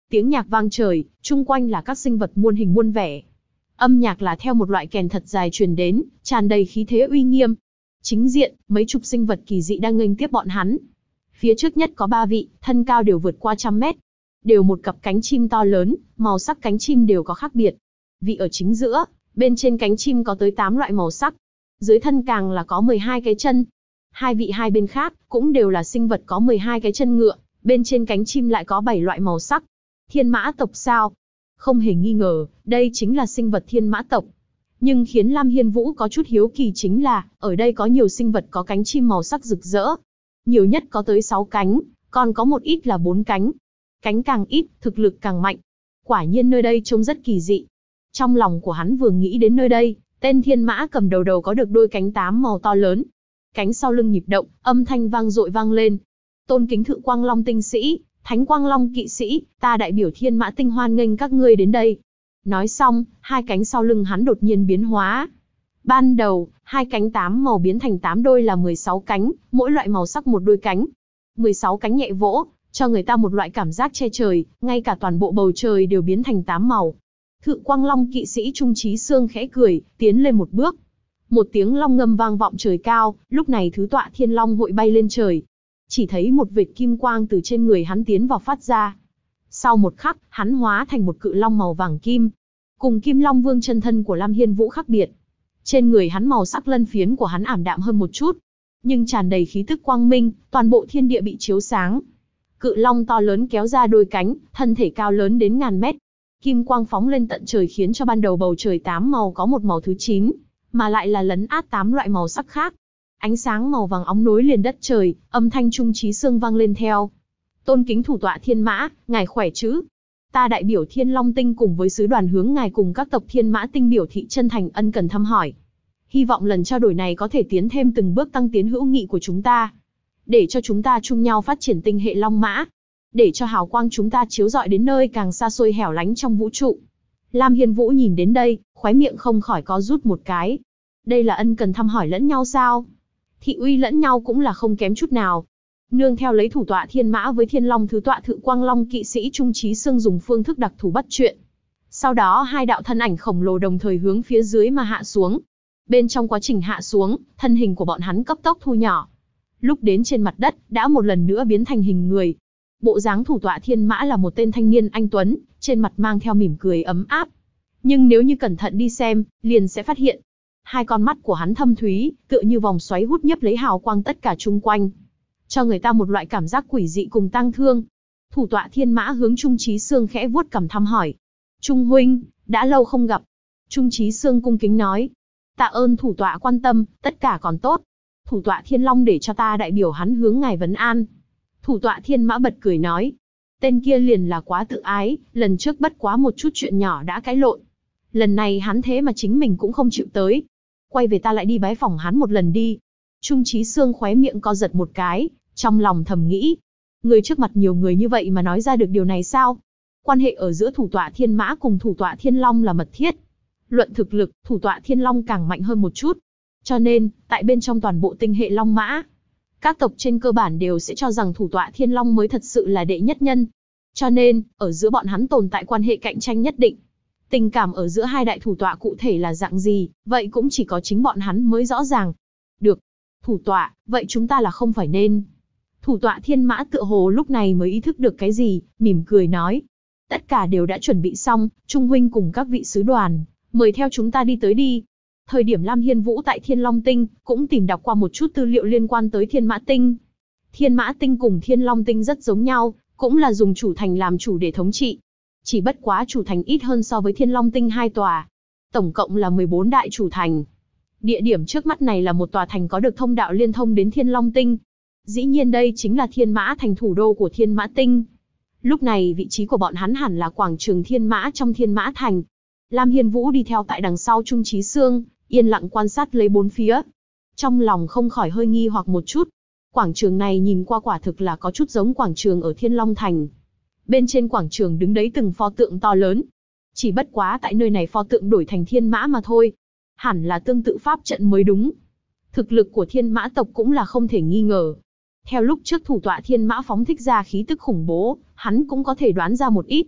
Tiếng nhạc vang trời, chung quanh là các sinh vật muôn hình muôn vẻ. Âm nhạc là theo một loại kèn thật dài truyền đến, tràn đầy khí thế uy nghiêm. Chính diện, mấy chục sinh vật kỳ dị đang nghênh tiếp bọn hắn. Phía trước nhất có 3 vị, thân cao đều vượt qua 100 mét. Đều một cặp cánh chim to lớn, màu sắc cánh chim đều có khác biệt. Vị ở chính giữa, bên trên cánh chim có tới 8 loại màu sắc. Dưới thân càng là có 12 cái chân. Hai vị hai bên khác, cũng đều là sinh vật có 12 cái chân ngựa, bên trên cánh chim lại có 7 loại màu sắc. Thiên mã tộc sao? Không hề nghi ngờ, đây chính là sinh vật thiên mã tộc. Nhưng khiến Lam Hiên Vũ có chút hiếu kỳ chính là, ở đây có nhiều sinh vật có cánh chim màu sắc rực rỡ. Nhiều nhất có tới 6 cánh, còn có một ít là 4 cánh. Cánh càng ít, thực lực càng mạnh. Quả nhiên nơi đây trông rất kỳ dị. Trong lòng của hắn vừa nghĩ đến nơi đây, tên thiên mã cầm đầu đầu có được đôi cánh 8 màu to lớn. Cánh sau lưng nhịp động, âm thanh vang dội vang lên. Tôn kính Thự Quang Long tinh sĩ, Thánh Quang Long kỵ sĩ, ta đại biểu Thiên Mã Tinh hoan nghênh các ngươi đến đây. Nói xong, hai cánh sau lưng hắn đột nhiên biến hóa. Ban đầu, hai cánh 8 màu biến thành 8 đôi là 16 cánh, mỗi loại màu sắc một đôi cánh. 16 cánh nhẹ vỗ, cho người ta một loại cảm giác che trời, ngay cả toàn bộ bầu trời đều biến thành 8 màu. Thự Quang Long kỵ sĩ Trung Chí Sương khẽ cười, tiến lên một bước. Một tiếng long ngâm vang vọng trời cao, lúc này thứ tọa Thiên Long hội bay lên trời. Chỉ thấy một vệt kim quang từ trên người hắn tiến vào phát ra. Sau một khắc, hắn hóa thành một cự long màu vàng kim. Cùng Kim Long Vương chân thân của Lam Hiên Vũ khác biệt. Trên người hắn màu sắc lân phiến của hắn ảm đạm hơn một chút, nhưng tràn đầy khí tức quang minh, toàn bộ thiên địa bị chiếu sáng. Cự long to lớn kéo ra đôi cánh, thân thể cao lớn đến ngàn mét. Kim quang phóng lên tận trời khiến cho ban đầu bầu trời 8 màu có một màu thứ 9, mà lại là lấn át 8 loại màu sắc khác. Ánh sáng màu vàng óng nối liền đất trời, âm thanh Trung Chí Sương vang lên theo. Tôn kính thủ tọa Thiên Mã, ngài khỏe chứ? Ta đại biểu Thiên Long Tinh cùng với sứ đoàn hướng ngài cùng các tộc Thiên Mã Tinh biểu thị chân thành ân cần thăm hỏi. Hy vọng lần trao đổi này có thể tiến thêm từng bước tăng tiến hữu nghị của chúng ta. Để cho chúng ta chung nhau phát triển tinh hệ Long Mã. Để cho hào quang chúng ta chiếu rọi đến nơi càng xa xôi hẻo lánh trong vũ trụ. Lam Hiên Vũ nhìn đến đây, khóe miệng không khỏi co rút một cái. Đây là ân cần thăm hỏi lẫn nhau sao? Thị uy lẫn nhau cũng là không kém chút nào. Nương theo lấy thủ tọa Thiên Mã với Thiên Long thứ tọa Thự Quang Long kỵ sĩ Trung Chí Sương dùng phương thức đặc thù bắt chuyện. Sau đó hai đạo thân ảnh khổng lồ đồng thời hướng phía dưới mà hạ xuống. Bên trong quá trình hạ xuống, thân hình của bọn hắn cấp tốc thu nhỏ. Lúc đến trên mặt đất, đã một lần nữa biến thành hình người. Bộ dáng thủ tọa Thiên Mã là một tên thanh niên anh tuấn, trên mặt mang theo mỉm cười ấm áp. Nhưng nếu như cẩn thận đi xem, liền sẽ phát hiện. Hai con mắt của hắn thâm thúy, tựa như vòng xoáy hút nhấp lấy hào quang tất cả chung quanh. Cho người ta một loại cảm giác quỷ dị cùng tang thương. Thủ tọa Thiên Mã hướng Trung Chí Sương khẽ vuốt cằm thăm hỏi. Trung huynh, đã lâu không gặp. Trung Chí Sương cung kính nói. Tạ ơn thủ tọa quan tâm, tất cả còn tốt. Thủ tọa Thiên Long để cho ta đại biểu hắn hướng ngài vấn an. Thủ tọa Thiên Mã bật cười nói. Tên kia liền là quá tự ái, lần trước bất quá một chút chuyện nhỏ đã cãi lộn. Lần này hắn thế mà chính mình cũng không chịu tới. Quay về ta lại đi bái phỏng hắn một lần đi. Trung Chí Sương khóe miệng co giật một cái, trong lòng thầm nghĩ. Người trước mặt nhiều người như vậy mà nói ra được điều này sao? Quan hệ ở giữa thủ tọa Thiên Mã cùng thủ tọa Thiên Long là mật thiết. Luận thực lực, thủ tọa Thiên Long càng mạnh hơn một chút. Cho nên, tại bên trong toàn bộ tinh hệ Long Mã, các tộc trên cơ bản đều sẽ cho rằng thủ tọa Thiên Long mới thật sự là đệ nhất nhân. Cho nên, ở giữa bọn hắn tồn tại quan hệ cạnh tranh nhất định. Tình cảm ở giữa hai đại thủ tọa cụ thể là dạng gì, vậy cũng chỉ có chính bọn hắn mới rõ ràng. Được. Thủ tọa, vậy chúng ta là không phải nên. Thủ tọa Thiên Mã tựa hồ lúc này mới ý thức được cái gì, mỉm cười nói. Tất cả đều đã chuẩn bị xong, Trung huynh cùng các vị sứ đoàn, mời theo chúng ta đi tới đi. Thời điểm Lam Hiên Vũ tại Thiên Long Tinh, cũng tìm đọc qua một chút tư liệu liên quan tới Thiên Mã Tinh. Thiên Mã Tinh cùng Thiên Long Tinh rất giống nhau, cũng là dùng chủ thành làm chủ để thống trị. Chỉ bất quá chủ thành ít hơn so với Thiên Long Tinh 2 tòa. Tổng cộng là 14 đại chủ thành. Địa điểm trước mắt này là một tòa thành có được thông đạo liên thông đến Thiên Long Tinh. Dĩ nhiên đây chính là Thiên Mã thành thủ đô của Thiên Mã Tinh. Lúc này vị trí của bọn hắn hẳn là quảng trường Thiên Mã trong Thiên Mã thành. Lam Hiên Vũ đi theo tại đằng sau Trung Chí Sương, yên lặng quan sát lấy bốn phía. Trong lòng không khỏi hơi nghi hoặc một chút. Quảng trường này nhìn qua quả thực là có chút giống quảng trường ở Thiên Long Thành. Bên trên quảng trường đứng đấy từng pho tượng to lớn. Chỉ bất quá tại nơi này pho tượng đổi thành thiên mã mà thôi. Hẳn là tương tự pháp trận mới đúng. Thực lực của Thiên Mã tộc cũng là không thể nghi ngờ. Theo lúc trước thủ tọa Thiên Mã phóng thích ra khí tức khủng bố, hắn cũng có thể đoán ra một ít.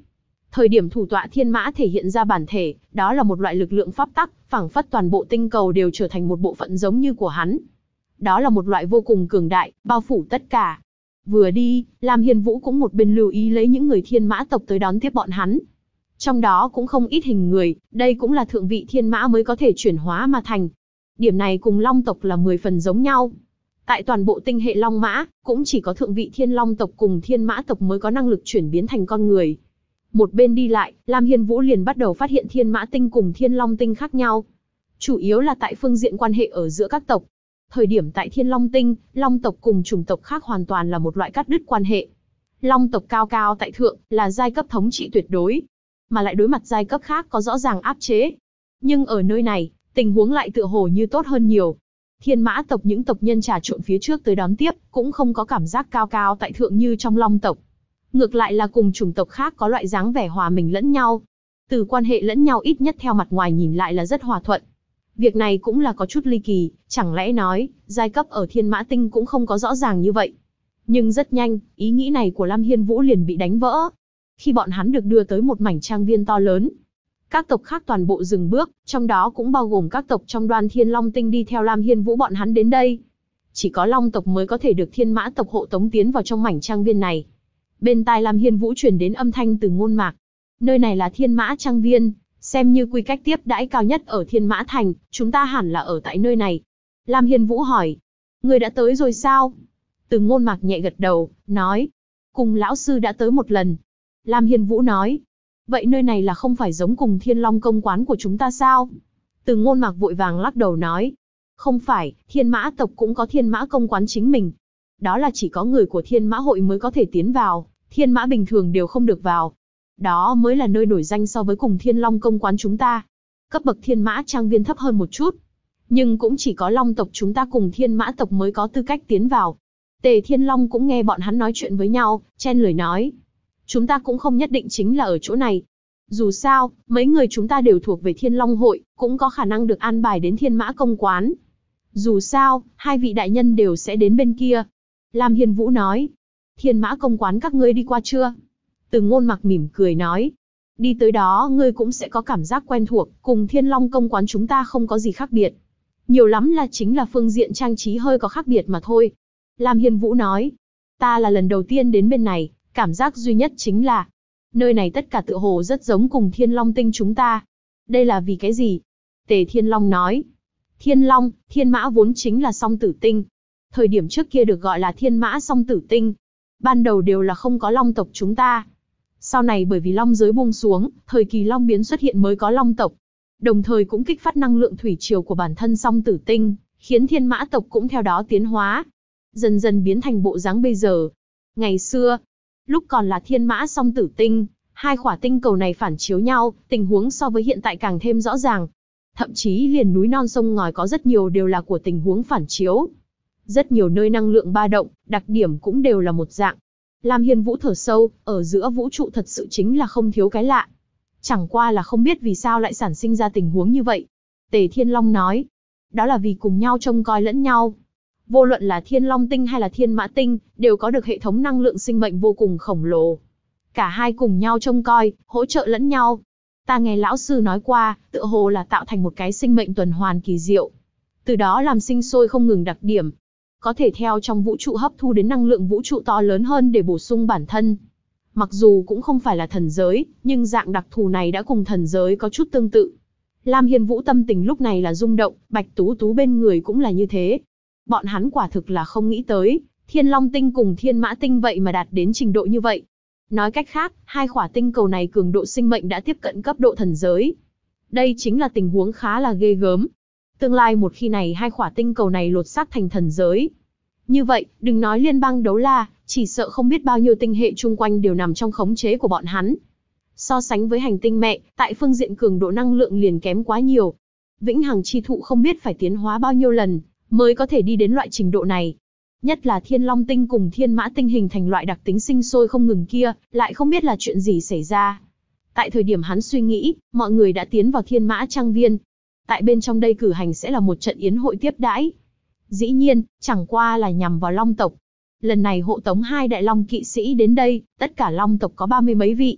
Thời điểm thủ tọa thiên mã thể hiện ra bản thể, đó là một loại lực lượng pháp tắc, phảng phất toàn bộ tinh cầu đều trở thành một bộ phận giống như của hắn. Đó là một loại vô cùng cường đại, bao phủ tất cả. Vừa đi, Lam Hiên Vũ cũng một bên lưu ý lấy những người thiên mã tộc tới đón tiếp bọn hắn. Trong đó cũng không ít hình người, đây cũng là thượng vị thiên mã mới có thể chuyển hóa mà thành. Điểm này cùng long tộc là 10 phần giống nhau. Tại toàn bộ tinh hệ long mã, cũng chỉ có thượng vị thiên long tộc cùng thiên mã tộc mới có năng lực chuyển biến thành con người. Một bên đi lại, Lam Hiên Vũ liền bắt đầu phát hiện thiên mã tinh cùng thiên long tinh khác nhau. Chủ yếu là tại phương diện quan hệ ở giữa các tộc. Thời điểm tại thiên long tinh, long tộc cùng chủng tộc khác hoàn toàn là một loại cắt đứt quan hệ. Long tộc cao cao tại thượng, là giai cấp thống trị tuyệt đối, mà lại đối mặt giai cấp khác có rõ ràng áp chế. Nhưng ở nơi này, tình huống lại tựa hồ như tốt hơn nhiều. Thiên mã tộc những tộc nhân trà trộn phía trước tới đón tiếp, cũng không có cảm giác cao cao tại thượng như trong long tộc. Ngược lại là cùng chủng tộc khác có loại dáng vẻ hòa mình lẫn nhau. Từ quan hệ lẫn nhau ít nhất theo mặt ngoài nhìn lại là rất hòa thuận. Việc này cũng là có chút ly kỳ, chẳng lẽ nói, giai cấp ở thiên mã tinh cũng không có rõ ràng như vậy. Nhưng rất nhanh, ý nghĩ này của Lam Hiên Vũ liền bị đánh vỡ. Khi bọn hắn được đưa tới một mảnh trang viên to lớn, các tộc khác toàn bộ dừng bước, trong đó cũng bao gồm các tộc trong Đoan Thiên Long Tinh đi theo Lam Hiên Vũ bọn hắn đến đây. Chỉ có long tộc mới có thể được thiên mã tộc hộ tống tiến vào trong mảnh trang viên này. Bên tai Lam Hiên Vũ truyền đến âm thanh từ Ngôn Mạc. Nơi này là thiên mã trang viên, xem như quy cách tiếp đãi cao nhất ở thiên mã thành, chúng ta hẳn là ở tại nơi này. Lam Hiên Vũ hỏi, người đã tới rồi sao? Từ Ngôn Mạc nhẹ gật đầu, nói, cùng lão sư đã tới một lần. Lam Hiên Vũ nói, vậy nơi này là không phải giống cùng Thiên Long công quán của chúng ta sao? Từ Ngôn Mạc vội vàng lắc đầu nói, không phải, thiên mã tộc cũng có thiên mã công quán chính mình. Đó là chỉ có người của thiên mã hội mới có thể tiến vào, thiên mã bình thường đều không được vào. Đó mới là nơi nổi danh so với cùng Thiên Long công quán chúng ta. Cấp bậc thiên mã trang viên thấp hơn một chút. Nhưng cũng chỉ có long tộc chúng ta cùng thiên mã tộc mới có tư cách tiến vào. Tề Thiên Long cũng nghe bọn hắn nói chuyện với nhau, chen lời nói. Chúng ta cũng không nhất định chính là ở chỗ này. Dù sao, mấy người chúng ta đều thuộc về Thiên Long hội, cũng có khả năng được an bài đến thiên mã công quán. Dù sao, hai vị đại nhân đều sẽ đến bên kia. Lam Hiên Vũ nói, thiên mã công quán các ngươi đi qua chưa? Từ Ngôn Mạc mỉm cười nói, đi tới đó ngươi cũng sẽ có cảm giác quen thuộc, cùng Thiên Long công quán chúng ta không có gì khác biệt. Nhiều lắm là chính là phương diện trang trí hơi có khác biệt mà thôi. Lam Hiên Vũ nói, ta là lần đầu tiên đến bên này, cảm giác duy nhất chính là, nơi này tất cả tựa hồ rất giống cùng Thiên Long tinh chúng ta. Đây là vì cái gì? Tề Thiên Long nói, Thiên Long, thiên mã vốn chính là song tử tinh. Thời điểm trước kia được gọi là thiên mã song tử tinh. Ban đầu đều là không có long tộc chúng ta. Sau này bởi vì long giới buông xuống, thời kỳ long biến xuất hiện mới có long tộc. Đồng thời cũng kích phát năng lượng thủy triều của bản thân song tử tinh, khiến thiên mã tộc cũng theo đó tiến hóa. Dần dần biến thành bộ dáng bây giờ. Ngày xưa, lúc còn là thiên mã song tử tinh, hai khỏa tinh cầu này phản chiếu nhau, tình huống so với hiện tại càng thêm rõ ràng. Thậm chí liền núi non sông ngòi có rất nhiều đều là của tình huống phản chiếu. Rất nhiều nơi năng lượng ba động, đặc điểm cũng đều là một dạng. Lam Hiên Vũ thở sâu, ở giữa vũ trụ thật sự chính là không thiếu cái lạ. Chẳng qua là không biết vì sao lại sản sinh ra tình huống như vậy. Tề Thiên Long nói, đó là vì cùng nhau trông coi lẫn nhau. Vô luận là Thiên Long tinh hay là Thiên Mã tinh, đều có được hệ thống năng lượng sinh mệnh vô cùng khổng lồ. Cả hai cùng nhau trông coi, hỗ trợ lẫn nhau. Ta nghe lão sư nói qua, tựa hồ là tạo thành một cái sinh mệnh tuần hoàn kỳ diệu. Từ đó làm sinh sôi không ngừng đặc điểm. Có thể theo trong vũ trụ hấp thu đến năng lượng vũ trụ to lớn hơn để bổ sung bản thân. Mặc dù cũng không phải là thần giới, nhưng dạng đặc thù này đã cùng thần giới có chút tương tự. Lam Hiên Vũ tâm tình lúc này là rung động, Bạch Tú Tú bên người cũng là như thế. Bọn hắn quả thực là không nghĩ tới, Thiên Long tinh cùng Thiên Mã tinh vậy mà đạt đến trình độ như vậy. Nói cách khác, hai khỏa tinh cầu này cường độ sinh mệnh đã tiếp cận cấp độ thần giới. Đây chính là tình huống khá là ghê gớm. Tương lai một khi này hai khỏa tinh cầu này lột xác thành thần giới. Như vậy, đừng nói liên bang Đấu La, chỉ sợ không biết bao nhiêu tinh hệ chung quanh đều nằm trong khống chế của bọn hắn. So sánh với hành tinh mẹ, tại phương diện cường độ năng lượng liền kém quá nhiều. Vĩnh hằng chi thụ không biết phải tiến hóa bao nhiêu lần, mới có thể đi đến loại trình độ này. Nhất là Thiên Long tinh cùng Thiên Mã tinh hình thành loại đặc tính sinh sôi không ngừng kia, lại không biết là chuyện gì xảy ra. Tại thời điểm hắn suy nghĩ, mọi người đã tiến vào Thiên Mã trang viên. Tại bên trong đây cử hành sẽ là một trận yến hội tiếp đãi. Dĩ nhiên, chẳng qua là nhằm vào long tộc. Lần này hộ tống hai đại long kỵ sĩ đến đây, tất cả long tộc có 30 mấy vị.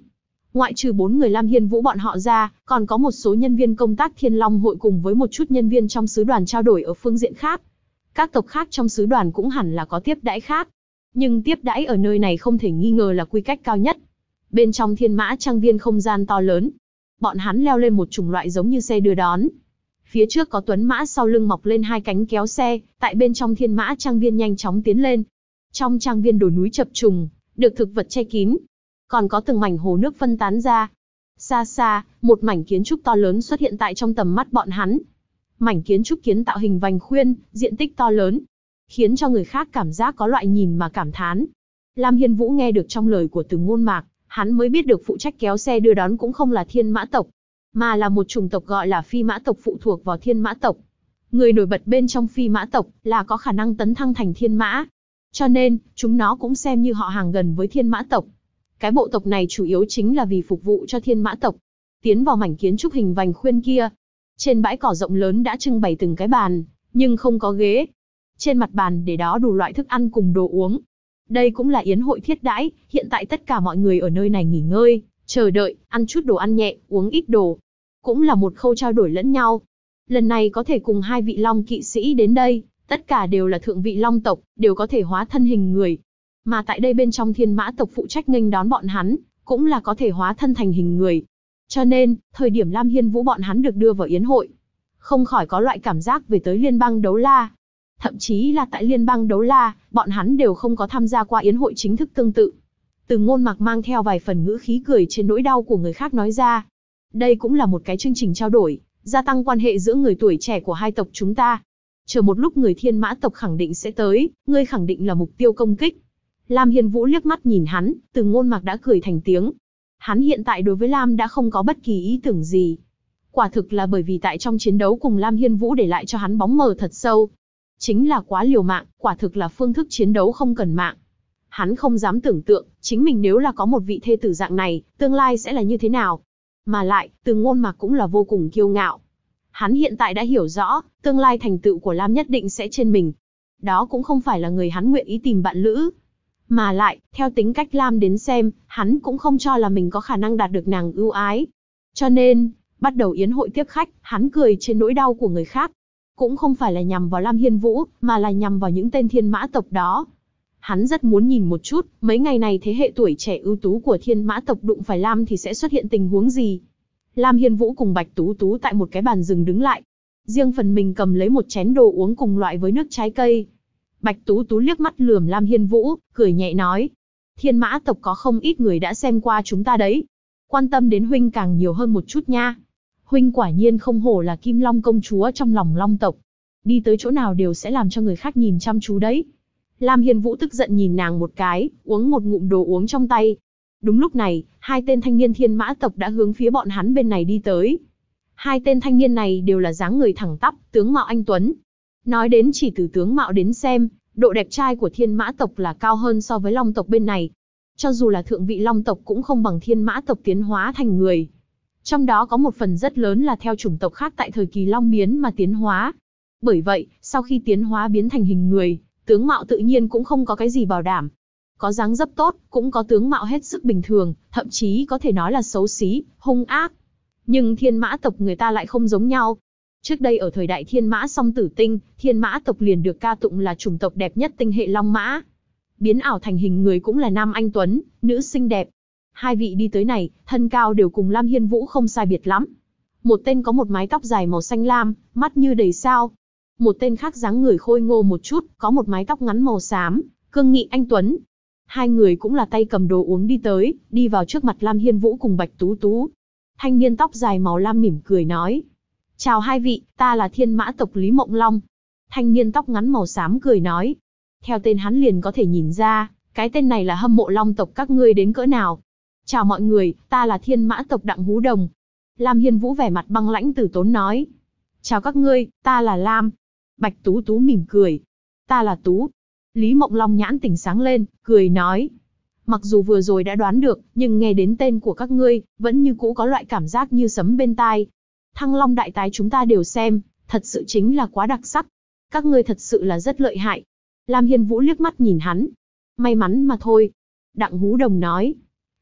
Ngoại trừ 4 người Lam Hiên Vũ bọn họ ra, còn có một số nhân viên công tác Thiên Long hội cùng với một chút nhân viên trong sứ đoàn trao đổi ở phương diện khác. Các tộc khác trong sứ đoàn cũng hẳn là có tiếp đãi khác. Nhưng tiếp đãi ở nơi này không thể nghi ngờ là quy cách cao nhất. Bên trong Thiên Mã Trang Viên không gian to lớn. Bọn hắn leo lên một chủng loại giống như xe đưa đón. Phía trước có tuấn mã sau lưng mọc lên 2 cánh kéo xe, tại bên trong Thiên Mã Trang Viên nhanh chóng tiến lên. Trong trang viên đồi núi chập trùng, được thực vật che kín. Còn có từng mảnh hồ nước phân tán ra. Xa xa, một mảnh kiến trúc to lớn xuất hiện tại trong tầm mắt bọn hắn. Mảnh kiến trúc kiến tạo hình vành khuyên, diện tích to lớn, khiến cho người khác cảm giác có loại nhìn mà cảm thán. Lam Hiên Vũ nghe được trong lời của Từ Ngôn Mạc, hắn mới biết được phụ trách kéo xe đưa đón cũng không là Thiên Mã tộc, mà là một chủng tộc gọi là Phi Mã tộc phụ thuộc vào Thiên Mã tộc. Người nổi bật bên trong Phi Mã tộc là có khả năng tấn thăng thành Thiên Mã. Cho nên, chúng nó cũng xem như họ hàng gần với Thiên Mã tộc. Cái bộ tộc này chủ yếu chính là vì phục vụ cho Thiên Mã tộc. Tiến vào mảnh kiến trúc hình vành khuyên kia. Trên bãi cỏ rộng lớn đã trưng bày từng cái bàn, nhưng không có ghế. Trên mặt bàn để đó đủ loại thức ăn cùng đồ uống. Đây cũng là yến hội thiết đãi, hiện tại tất cả mọi người ở nơi này nghỉ ngơi, chờ đợi, ăn chút đồ ăn nhẹ, uống ít đồ. Cũng là một khâu trao đổi lẫn nhau. Lần này có thể cùng 2 vị Long kỵ sĩ đến đây, tất cả đều là thượng vị Long tộc, đều có thể hóa thân hình người. Mà tại đây bên trong Thiên Mã tộc phụ trách nghênh đón bọn hắn, cũng là có thể hóa thân thành hình người. Cho nên, thời điểm Lam Hiên Vũ bọn hắn được đưa vào yến hội, không khỏi có loại cảm giác về tới Liên bang Đấu La. Thậm chí là tại Liên bang Đấu La, bọn hắn đều không có tham gia qua yến hội chính thức tương tự. Từ Ngôn Mạc mang theo vài phần ngữ khí cười trên nỗi đau của người khác nói ra. Đây cũng là một cái chương trình trao đổi, gia tăng quan hệ giữa người tuổi trẻ của hai tộc chúng ta. Chờ một lúc người Thiên Mã tộc khẳng định sẽ tới, ngươi khẳng định là mục tiêu công kích. Lam Hiên Vũ liếc mắt nhìn hắn, Từ Ngôn Mạc đã cười thành tiếng. Hắn hiện tại đối với Lam đã không có bất kỳ ý tưởng gì. Quả thực là bởi vì tại trong chiến đấu cùng Lam Hiên Vũ để lại cho hắn bóng mờ thật sâu. Chính là quá liều mạng, quả thực là phương thức chiến đấu không cần mạng. Hắn không dám tưởng tượng, chính mình nếu là có một vị thê tử dạng này, tương lai sẽ là như thế nào. Mà lại, Từ Ngôn Mạc cũng là vô cùng kiêu ngạo. Hắn hiện tại đã hiểu rõ, tương lai thành tựu của Lam nhất định sẽ trên mình. Đó cũng không phải là người hắn nguyện ý tìm bạn lữ. Mà lại, theo tính cách Lam đến xem, hắn cũng không cho là mình có khả năng đạt được nàng ưu ái. Cho nên, bắt đầu yến hội tiếp khách, hắn cười trên nỗi đau của người khác. Cũng không phải là nhằm vào Lam Hiên Vũ, mà là nhằm vào những tên Thiên Mã tộc đó. Hắn rất muốn nhìn một chút, mấy ngày này thế hệ tuổi trẻ ưu tú của Thiên Mã tộc đụng phải Lam thì sẽ xuất hiện tình huống gì. Lam Hiên Vũ cùng Bạch Tú Tú tại một cái bàn rừng đứng lại. Riêng phần mình cầm lấy một chén đồ uống cùng loại với nước trái cây. Bạch Tú Tú liếc mắt lườm Lam Hiên Vũ, cười nhẹ nói. Thiên Mã tộc có không ít người đã xem qua chúng ta đấy. Quan tâm đến huynh càng nhiều hơn một chút nha. Huynh quả nhiên không hổ là Kim Long công chúa trong lòng Long tộc. Đi tới chỗ nào đều sẽ làm cho người khác nhìn chăm chú đấy. Lam Hiên Vũ tức giận nhìn nàng một cái, uống một ngụm đồ uống trong tay. Đúng lúc này, 2 tên thanh niên Thiên Mã tộc đã hướng phía bọn hắn bên này đi tới. 2 tên thanh niên này đều là dáng người thẳng tắp, tướng mạo anh tuấn. Nói đến chỉ từ tướng mạo đến xem, độ đẹp trai của Thiên Mã tộc là cao hơn so với Long tộc bên này. Cho dù là thượng vị Long tộc cũng không bằng Thiên Mã tộc tiến hóa thành người. Trong đó có một phần rất lớn là theo chủng tộc khác tại thời kỳ Long biến mà tiến hóa. Bởi vậy, sau khi tiến hóa biến thành hình người, tướng mạo tự nhiên cũng không có cái gì bảo đảm. Có dáng dấp tốt, cũng có tướng mạo hết sức bình thường, thậm chí có thể nói là xấu xí, hung ác. Nhưng Thiên Mã tộc người ta lại không giống nhau. Trước đây ở thời đại Thiên Mã Song Tử Tinh, Thiên Mã tộc liền được ca tụng là chủng tộc đẹp nhất tinh hệ Long Mã. Biến ảo thành hình người cũng là nam anh tuấn, nữ xinh đẹp. 2 vị đi tới này, thân cao đều cùng Lam Hiên Vũ không sai biệt lắm. Một tên có một mái tóc dài màu xanh lam, mắt như đầy sao. Một tên khác dáng người khôi ngô một chút, có một mái tóc ngắn màu xám, cương nghị anh tuấn. 2 người cũng là tay cầm đồ uống đi tới, đi vào trước mặt Lam Hiên Vũ cùng Bạch Tú Tú. Thanh niên tóc dài màu lam mỉm cười nói. Chào 2 vị, ta là Thiên Mã tộc Lý Mộng Long. Thanh niên tóc ngắn màu xám cười nói. Theo tên hắn liền có thể nhìn ra, cái tên này là hâm mộ Long tộc các ngươi đến cỡ nào. Chào mọi người, ta là Thiên Mã tộc Đặng Hú Đồng. Lam Hiên Vũ vẻ mặt băng lãnh từ tốn nói. Chào các ngươi, ta là Lam. Bạch Tú Tú mỉm cười. Ta là Tú. Lý Mộng Long nhãn tỉnh sáng lên, cười nói. Mặc dù vừa rồi đã đoán được, nhưng nghe đến tên của các ngươi, vẫn như cũ có loại cảm giác như sấm bên tai. Thăng Long đại tái chúng ta đều xem, thật sự chính là quá đặc sắc. Các ngươi thật sự là rất lợi hại. Lam Hiên Vũ liếc mắt nhìn hắn. May mắn mà thôi. Đặng Hú Đồng nói.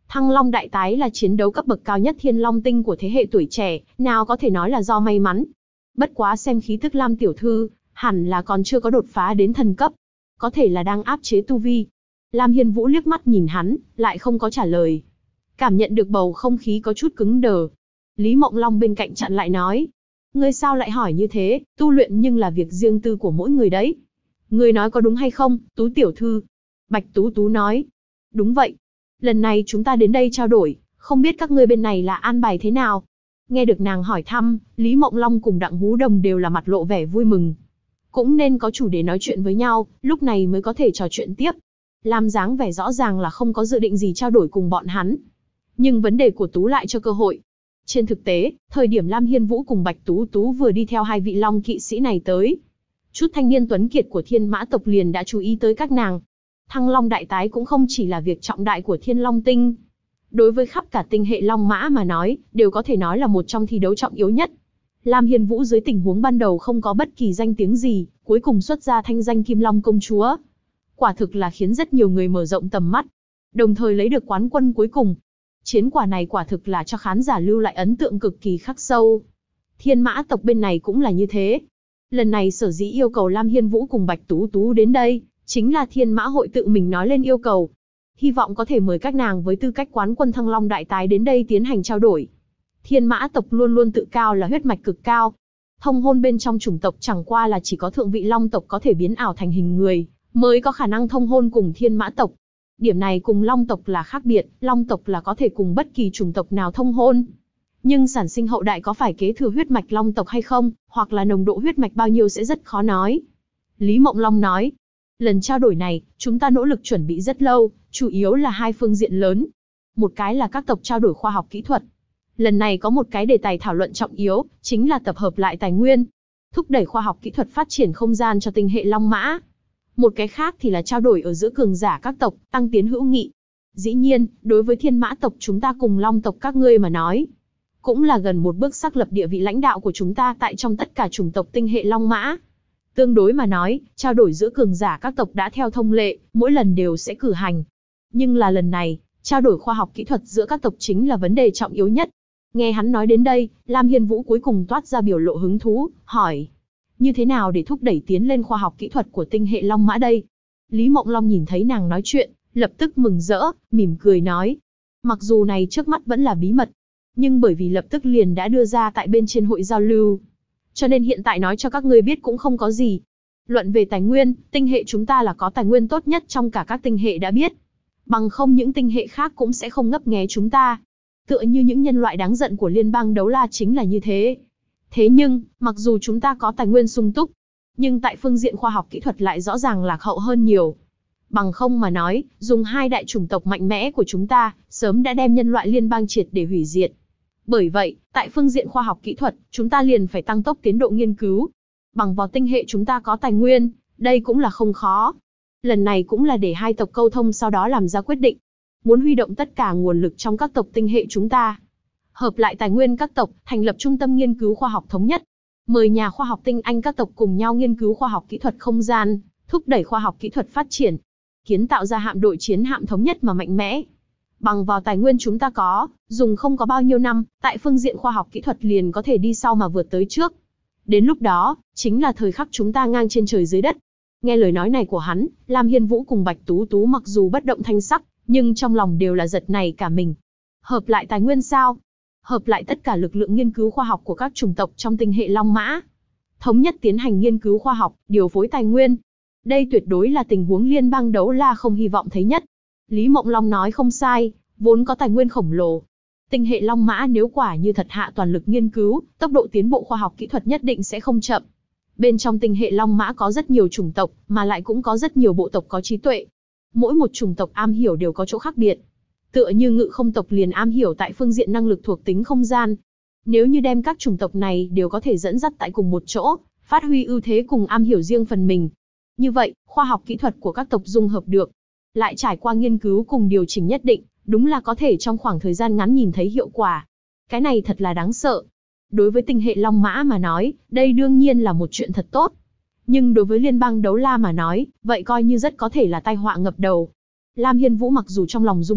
Thăng Long đại tái là chiến đấu cấp bậc cao nhất Thiên Long tinh của thế hệ tuổi trẻ, nào có thể nói là do may mắn. Bất quá xem khí tức Lam tiểu thư, hẳn là còn chưa có đột phá đến thần cấp. Có thể là đang áp chế tu vi. Lam Hiên Vũ liếc mắt nhìn hắn, lại không có trả lời. Cảm nhận được bầu không khí có chút cứng đờ. Lý Mộng Long bên cạnh chặn lại nói. Ngươi sao lại hỏi như thế, tu luyện nhưng là việc riêng tư của mỗi người đấy. Ngươi nói có đúng hay không, Tú tiểu thư? Bạch Tú Tú nói. Đúng vậy. Lần này chúng ta đến đây trao đổi, không biết các ngươi bên này là an bài thế nào? Nghe được nàng hỏi thăm, Lý Mộng Long cùng Đặng Hú Đồng đều là mặt lộ vẻ vui mừng. Cũng nên có chủ đề nói chuyện với nhau, lúc này mới có thể trò chuyện tiếp. Làm dáng vẻ rõ ràng là không có dự định gì trao đổi cùng bọn hắn. Nhưng vấn đề của Tú lại cho cơ hội. Trên thực tế, thời điểm Lam Hiên Vũ cùng Bạch Tú Tú vừa đi theo hai vị Long kỵ sĩ này tới, chút thanh niên tuấn kiệt của Thiên Mã tộc liền đã chú ý tới các nàng. Thăng Long đại tái cũng không chỉ là việc trọng đại của Thiên Long tinh. Đối với khắp cả tinh hệ Long Mã mà nói, đều có thể nói là một trong thi đấu trọng yếu nhất. Lam Hiên Vũ dưới tình huống ban đầu không có bất kỳ danh tiếng gì, cuối cùng xuất ra thanh danh Kim Long công chúa. Quả thực là khiến rất nhiều người mở rộng tầm mắt, đồng thời lấy được quán quân cuối cùng. Chiến quả này quả thực là cho khán giả lưu lại ấn tượng cực kỳ khắc sâu. Thiên Mã tộc bên này cũng là như thế. Lần này sở dĩ yêu cầu Lam Hiên Vũ cùng Bạch Tú Tú đến đây, chính là Thiên Mã hội tự mình nói lên yêu cầu. Hy vọng có thể mời các nàng với tư cách quán quân Thăng Long đại tái đến đây tiến hành trao đổi. Thiên Mã tộc luôn luôn tự cao là huyết mạch cực cao. Thông hôn bên trong chủng tộc chẳng qua là chỉ có thượng vị Long tộc có thể biến ảo thành hình người, mới có khả năng thông hôn cùng Thiên Mã tộc. Điểm này cùng Long tộc là khác biệt, Long tộc là có thể cùng bất kỳ chủng tộc nào thông hôn. Nhưng sản sinh hậu đại có phải kế thừa huyết mạch Long tộc hay không, hoặc là nồng độ huyết mạch bao nhiêu sẽ rất khó nói. Lý Mộng Long nói, lần trao đổi này, chúng ta nỗ lực chuẩn bị rất lâu, chủ yếu là hai phương diện lớn. Một cái là các tộc trao đổi khoa học kỹ thuật. Lần này có một cái đề tài thảo luận trọng yếu, chính là tập hợp lại tài nguyên, thúc đẩy khoa học kỹ thuật phát triển không gian cho tinh hệ Long Mã. Một cái khác thì là trao đổi ở giữa cường giả các tộc, tăng tiến hữu nghị. Dĩ nhiên, đối với Thiên Mã tộc chúng ta cùng Long tộc các ngươi mà nói, cũng là gần một bước xác lập địa vị lãnh đạo của chúng ta tại trong tất cả chủng tộc tinh hệ Long Mã. Tương đối mà nói, trao đổi giữa cường giả các tộc đã theo thông lệ, mỗi lần đều sẽ cử hành. Nhưng là lần này, trao đổi khoa học kỹ thuật giữa các tộc chính là vấn đề trọng yếu nhất. Nghe hắn nói đến đây, Lam Hiên Vũ cuối cùng toát ra biểu lộ hứng thú, hỏi. Như thế nào để thúc đẩy tiến lên khoa học kỹ thuật của tinh hệ Long Mã đây? Lý Mộng Long nhìn thấy nàng nói chuyện, lập tức mừng rỡ, mỉm cười nói. Mặc dù này trước mắt vẫn là bí mật, nhưng bởi vì lập tức liền đã đưa ra tại bên trên hội giao lưu, cho nên hiện tại nói cho các ngươi biết cũng không có gì. Luận về tài nguyên, tinh hệ chúng ta là có tài nguyên tốt nhất trong cả các tinh hệ đã biết. Bằng không những tinh hệ khác cũng sẽ không ngấp nghé chúng ta. Tựa như những nhân loại đáng giận của liên bang Đấu La chính là như thế. Thế nhưng, mặc dù chúng ta có tài nguyên sung túc, nhưng tại phương diện khoa học kỹ thuật lại rõ ràng lạc hậu hơn nhiều. Bằng không mà nói, dùng hai đại chủng tộc mạnh mẽ của chúng ta, sớm đã đem nhân loại liên bang triệt để hủy diệt. Bởi vậy, tại phương diện khoa học kỹ thuật, chúng ta liền phải tăng tốc tiến độ nghiên cứu. Bằng vào tinh hệ chúng ta có tài nguyên, đây cũng là không khó. Lần này cũng là để hai tộc câu thông sau đó làm ra quyết định. Muốn huy động tất cả nguồn lực trong các tộc tinh hệ chúng ta, hợp lại tài nguyên các tộc, thành lập trung tâm nghiên cứu khoa học thống nhất. Mời nhà khoa học tinh anh các tộc cùng nhau nghiên cứu khoa học kỹ thuật không gian, thúc đẩy khoa học kỹ thuật phát triển, kiến tạo ra hạm đội chiến hạm thống nhất mà mạnh mẽ. Bằng vào tài nguyên chúng ta có, dùng không có bao nhiêu năm, tại phương diện khoa học kỹ thuật liền có thể đi sau mà vượt tới trước. Đến lúc đó, chính là thời khắc chúng ta ngang trên trời dưới đất. Nghe lời nói này của hắn, Lam Hiên Vũ cùng Bạch Tú Tú mặc dù bất động thanh sắc, nhưng trong lòng đều là giật nảy cả mình. Hợp lại tài nguyên sao? Hợp lại tất cả lực lượng nghiên cứu khoa học của các chủng tộc trong tinh hệ Long Mã. Thống nhất tiến hành nghiên cứu khoa học, điều phối tài nguyên. Đây tuyệt đối là tình huống liên bang Đấu La không hy vọng thấy nhất. Lý Mộng Long nói không sai, vốn có tài nguyên khổng lồ. Tinh hệ Long Mã nếu quả như thật hạ toàn lực nghiên cứu, tốc độ tiến bộ khoa học kỹ thuật nhất định sẽ không chậm. Bên trong tinh hệ Long Mã có rất nhiều chủng tộc, mà lại cũng có rất nhiều bộ tộc có trí tuệ. Mỗi một chủng tộc am hiểu đều có chỗ khác biệt. Tựa như Ngự Không tộc liền am hiểu tại phương diện năng lực thuộc tính không gian. Nếu như đem các chủng tộc này đều có thể dẫn dắt tại cùng một chỗ, phát huy ưu thế cùng am hiểu riêng phần mình. Như vậy, khoa học kỹ thuật của các tộc dung hợp được, lại trải qua nghiên cứu cùng điều chỉnh nhất định, đúng là có thể trong khoảng thời gian ngắn nhìn thấy hiệu quả. Cái này thật là đáng sợ. Đối với tinh hệ Long Mã mà nói, đây đương nhiên là một chuyện thật tốt. Nhưng đối với liên bang Đấu La mà nói, vậy coi như rất có thể là tai họa ngập đầu. Lam Hiên Vũ mặc dù trong lòng rung động,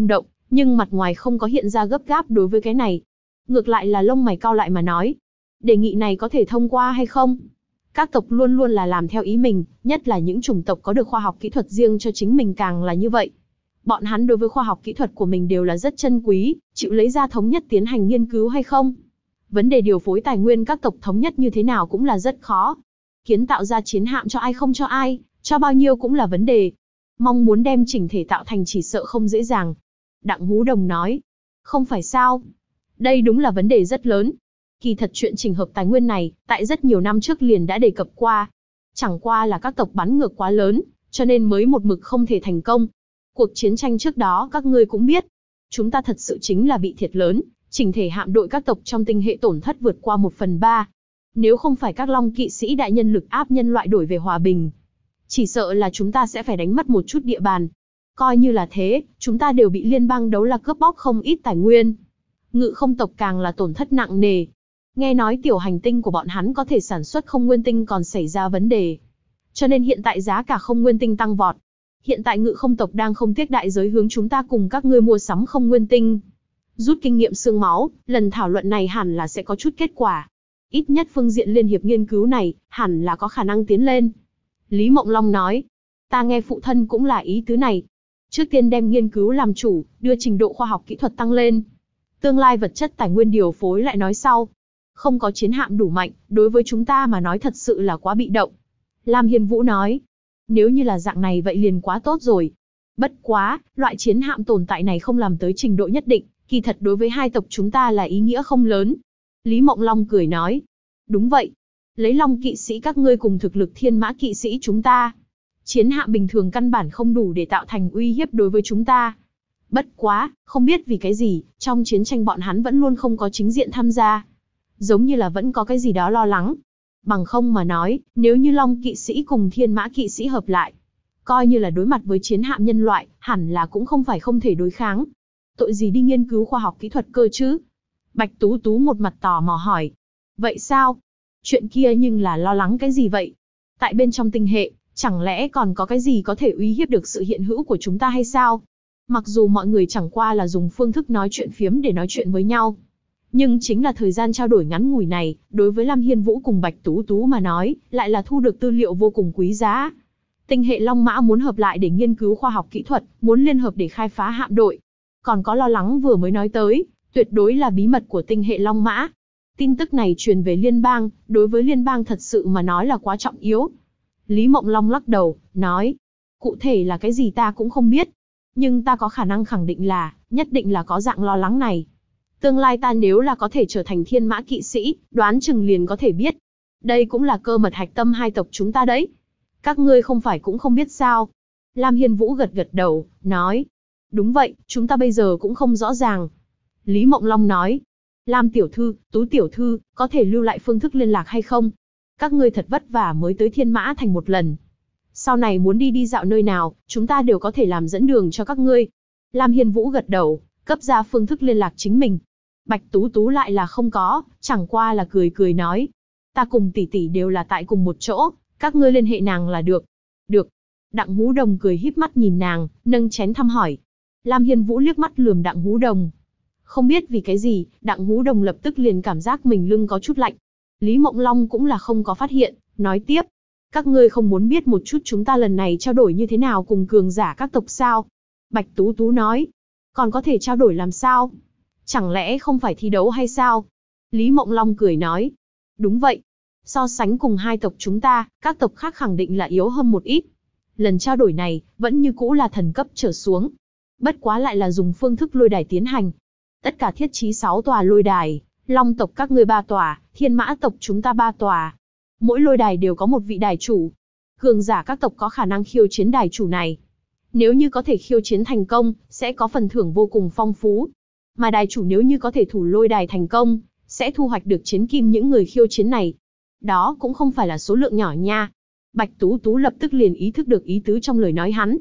Nhưng mặt ngoài không có hiện ra gấp gáp đối với cái này. Ngược lại là lông mày cau lại mà nói. Đề nghị này có thể thông qua hay không? Các tộc luôn luôn là làm theo ý mình, nhất là những chủng tộc có được khoa học kỹ thuật riêng cho chính mình càng là như vậy. Bọn hắn đối với khoa học kỹ thuật của mình đều là rất chân quý, chịu lấy ra thống nhất tiến hành nghiên cứu hay không? Vấn đề điều phối tài nguyên các tộc thống nhất như thế nào cũng là rất khó. Kiến tạo ra chiến hạm cho ai không cho ai, cho bao nhiêu cũng là vấn đề. Mong muốn đem chỉnh thể tạo thành chỉ sợ không dễ dàng. Đặng Hú Đồng nói. Không phải sao? Đây đúng là vấn đề rất lớn. Kỳ thật chuyện chỉnh hợp tài nguyên này, tại rất nhiều năm trước liền đã đề cập qua. Chẳng qua là các tộc bắn ngược quá lớn, cho nên mới một mực không thể thành công. Cuộc chiến tranh trước đó các ngươi cũng biết. Chúng ta thật sự chính là bị thiệt lớn, chỉnh thể hạm đội các tộc trong tinh hệ tổn thất vượt qua 1/3. Nếu không phải các long kỵ sĩ đại nhân lực áp nhân loại đổi về hòa bình, chỉ sợ là chúng ta sẽ phải đánh mất một chút địa bàn. Coi như là thế, chúng ta đều bị liên bang đấu la cướp bóc không ít tài nguyên. Ngự không tộc càng là tổn thất nặng nề. Nghe nói tiểu hành tinh của bọn hắn có thể sản xuất không nguyên tinh còn xảy ra vấn đề. Cho nên hiện tại giá cả không nguyên tinh tăng vọt. Hiện tại ngự không tộc đang không tiếc đại giới hướng chúng ta cùng các ngươi mua sắm không nguyên tinh. Rút kinh nghiệm xương máu, lần thảo luận này hẳn là sẽ có chút kết quả. Ít nhất phương diện liên hiệp nghiên cứu này, hẳn là có khả năng tiến lên. Lý Mộng Long nói, ta nghe phụ thân cũng là ý tứ này. Trước tiên đem nghiên cứu làm chủ, đưa trình độ khoa học kỹ thuật tăng lên. Tương lai vật chất tài nguyên điều phối lại nói sau. Không có chiến hạm đủ mạnh, đối với chúng ta mà nói thật sự là quá bị động. Lam Hiên Vũ nói, nếu như là dạng này vậy liền quá tốt rồi. Bất quá, loại chiến hạm tồn tại này không làm tới trình độ nhất định, kỳ thật đối với hai tộc chúng ta là ý nghĩa không lớn. Lý Mộng Long cười nói, đúng vậy. Lấy long kỵ sĩ các ngươi cùng thực lực thiên mã kỵ sĩ chúng ta. Chiến hạm bình thường căn bản không đủ để tạo thành uy hiếp đối với chúng ta. Bất quá, không biết vì cái gì, trong chiến tranh bọn hắn vẫn luôn không có chính diện tham gia. Giống như là vẫn có cái gì đó lo lắng. Bằng không mà nói, nếu như long kỵ sĩ cùng thiên mã kỵ sĩ hợp lại, coi như là đối mặt với chiến hạm nhân loại, hẳn là cũng không phải không thể đối kháng. Tội gì đi nghiên cứu khoa học kỹ thuật cơ chứ? Bạch Tú Tú một mặt tò mò hỏi. Vậy sao? Chuyện kia nhưng là lo lắng cái gì vậy? Tại bên trong tinh hệ, chẳng lẽ còn có cái gì có thể uy hiếp được sự hiện hữu của chúng ta hay sao? Mặc dù mọi người chẳng qua là dùng phương thức nói chuyện phiếm để nói chuyện với nhau. Nhưng chính là thời gian trao đổi ngắn ngủi này, đối với Lam Hiên Vũ cùng Bạch Tú Tú mà nói, lại là thu được tư liệu vô cùng quý giá. Tinh hệ Long Mã muốn hợp lại để nghiên cứu khoa học kỹ thuật, muốn liên hợp để khai phá hạm đội. Còn có lo lắng vừa mới nói tới, tuyệt đối là bí mật của tinh hệ Long Mã. Tin tức này truyền về liên bang, đối với liên bang thật sự mà nói là quá trọng yếu. Lý Mộng Long lắc đầu, nói, cụ thể là cái gì ta cũng không biết. Nhưng ta có khả năng khẳng định là, nhất định là có dạng lo lắng này. Tương lai ta nếu là có thể trở thành thiên mã kỵ sĩ, đoán chừng liền có thể biết. Đây cũng là cơ mật hạch tâm hai tộc chúng ta đấy. Các ngươi không phải cũng không biết sao. Lam Hiên Vũ gật gật đầu, nói. Đúng vậy, chúng ta bây giờ cũng không rõ ràng. Lý Mộng Long nói. Lam tiểu thư, Tú tiểu thư, có thể lưu lại phương thức liên lạc hay không? Các ngươi thật vất vả mới tới Thiên Mã Thành một lần. Sau này muốn đi dạo nơi nào, chúng ta đều có thể làm dẫn đường cho các ngươi. Lam Hiên Vũ gật đầu, cấp ra phương thức liên lạc chính mình. Bạch Tú Tú lại là không có, chẳng qua là cười cười nói. Ta cùng tỷ tỷ đều là tại cùng một chỗ, các ngươi liên hệ nàng là được. Được. Đặng Hú Đồng cười híp mắt nhìn nàng, nâng chén thăm hỏi. Lam Hiên Vũ liếc mắt lườm Đặng Hú Đồng. Không biết vì cái gì, Đặng Hú Đồng lập tức liền cảm giác mình lưng có chút lạnh. Lý Mộng Long cũng là không có phát hiện, nói tiếp. Các ngươi không muốn biết một chút chúng ta lần này trao đổi như thế nào cùng cường giả các tộc sao? Bạch Tú Tú nói. Còn có thể trao đổi làm sao? Chẳng lẽ không phải thi đấu hay sao? Lý Mộng Long cười nói. Đúng vậy. So sánh cùng hai tộc chúng ta, các tộc khác khẳng định là yếu hơn một ít. Lần trao đổi này, vẫn như cũ là thần cấp trở xuống. Bất quá lại là dùng phương thức lôi đài tiến hành. Tất cả thiết trí 6 tòa lôi đài, Long tộc các ngươi 3 tòa, Thiên Mã tộc chúng ta 3 tòa. Mỗi lôi đài đều có một vị đài chủ. Cường giả các tộc có khả năng khiêu chiến đài chủ này. Nếu như có thể khiêu chiến thành công, sẽ có phần thưởng vô cùng phong phú. Mà đài chủ nếu như có thể thủ lôi đài thành công, sẽ thu hoạch được chiến kim những người khiêu chiến này. Đó cũng không phải là số lượng nhỏ nha. Bạch Tú Tú lập tức liền ý thức được ý tứ trong lời nói hắn.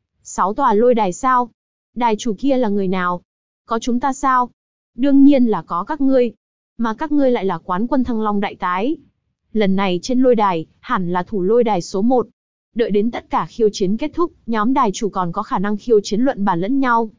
6 tòa lôi đài sao? Đài chủ kia là người nào? Có chúng ta sao? Đương nhiên là có các ngươi. Mà các ngươi lại là quán quân Thăng Long đại tái. Lần này trên lôi đài, hẳn là thủ lôi đài số 1. Đợi đến tất cả khiêu chiến kết thúc, nhóm đài chủ còn có khả năng khiêu chiến luận bàn lẫn nhau.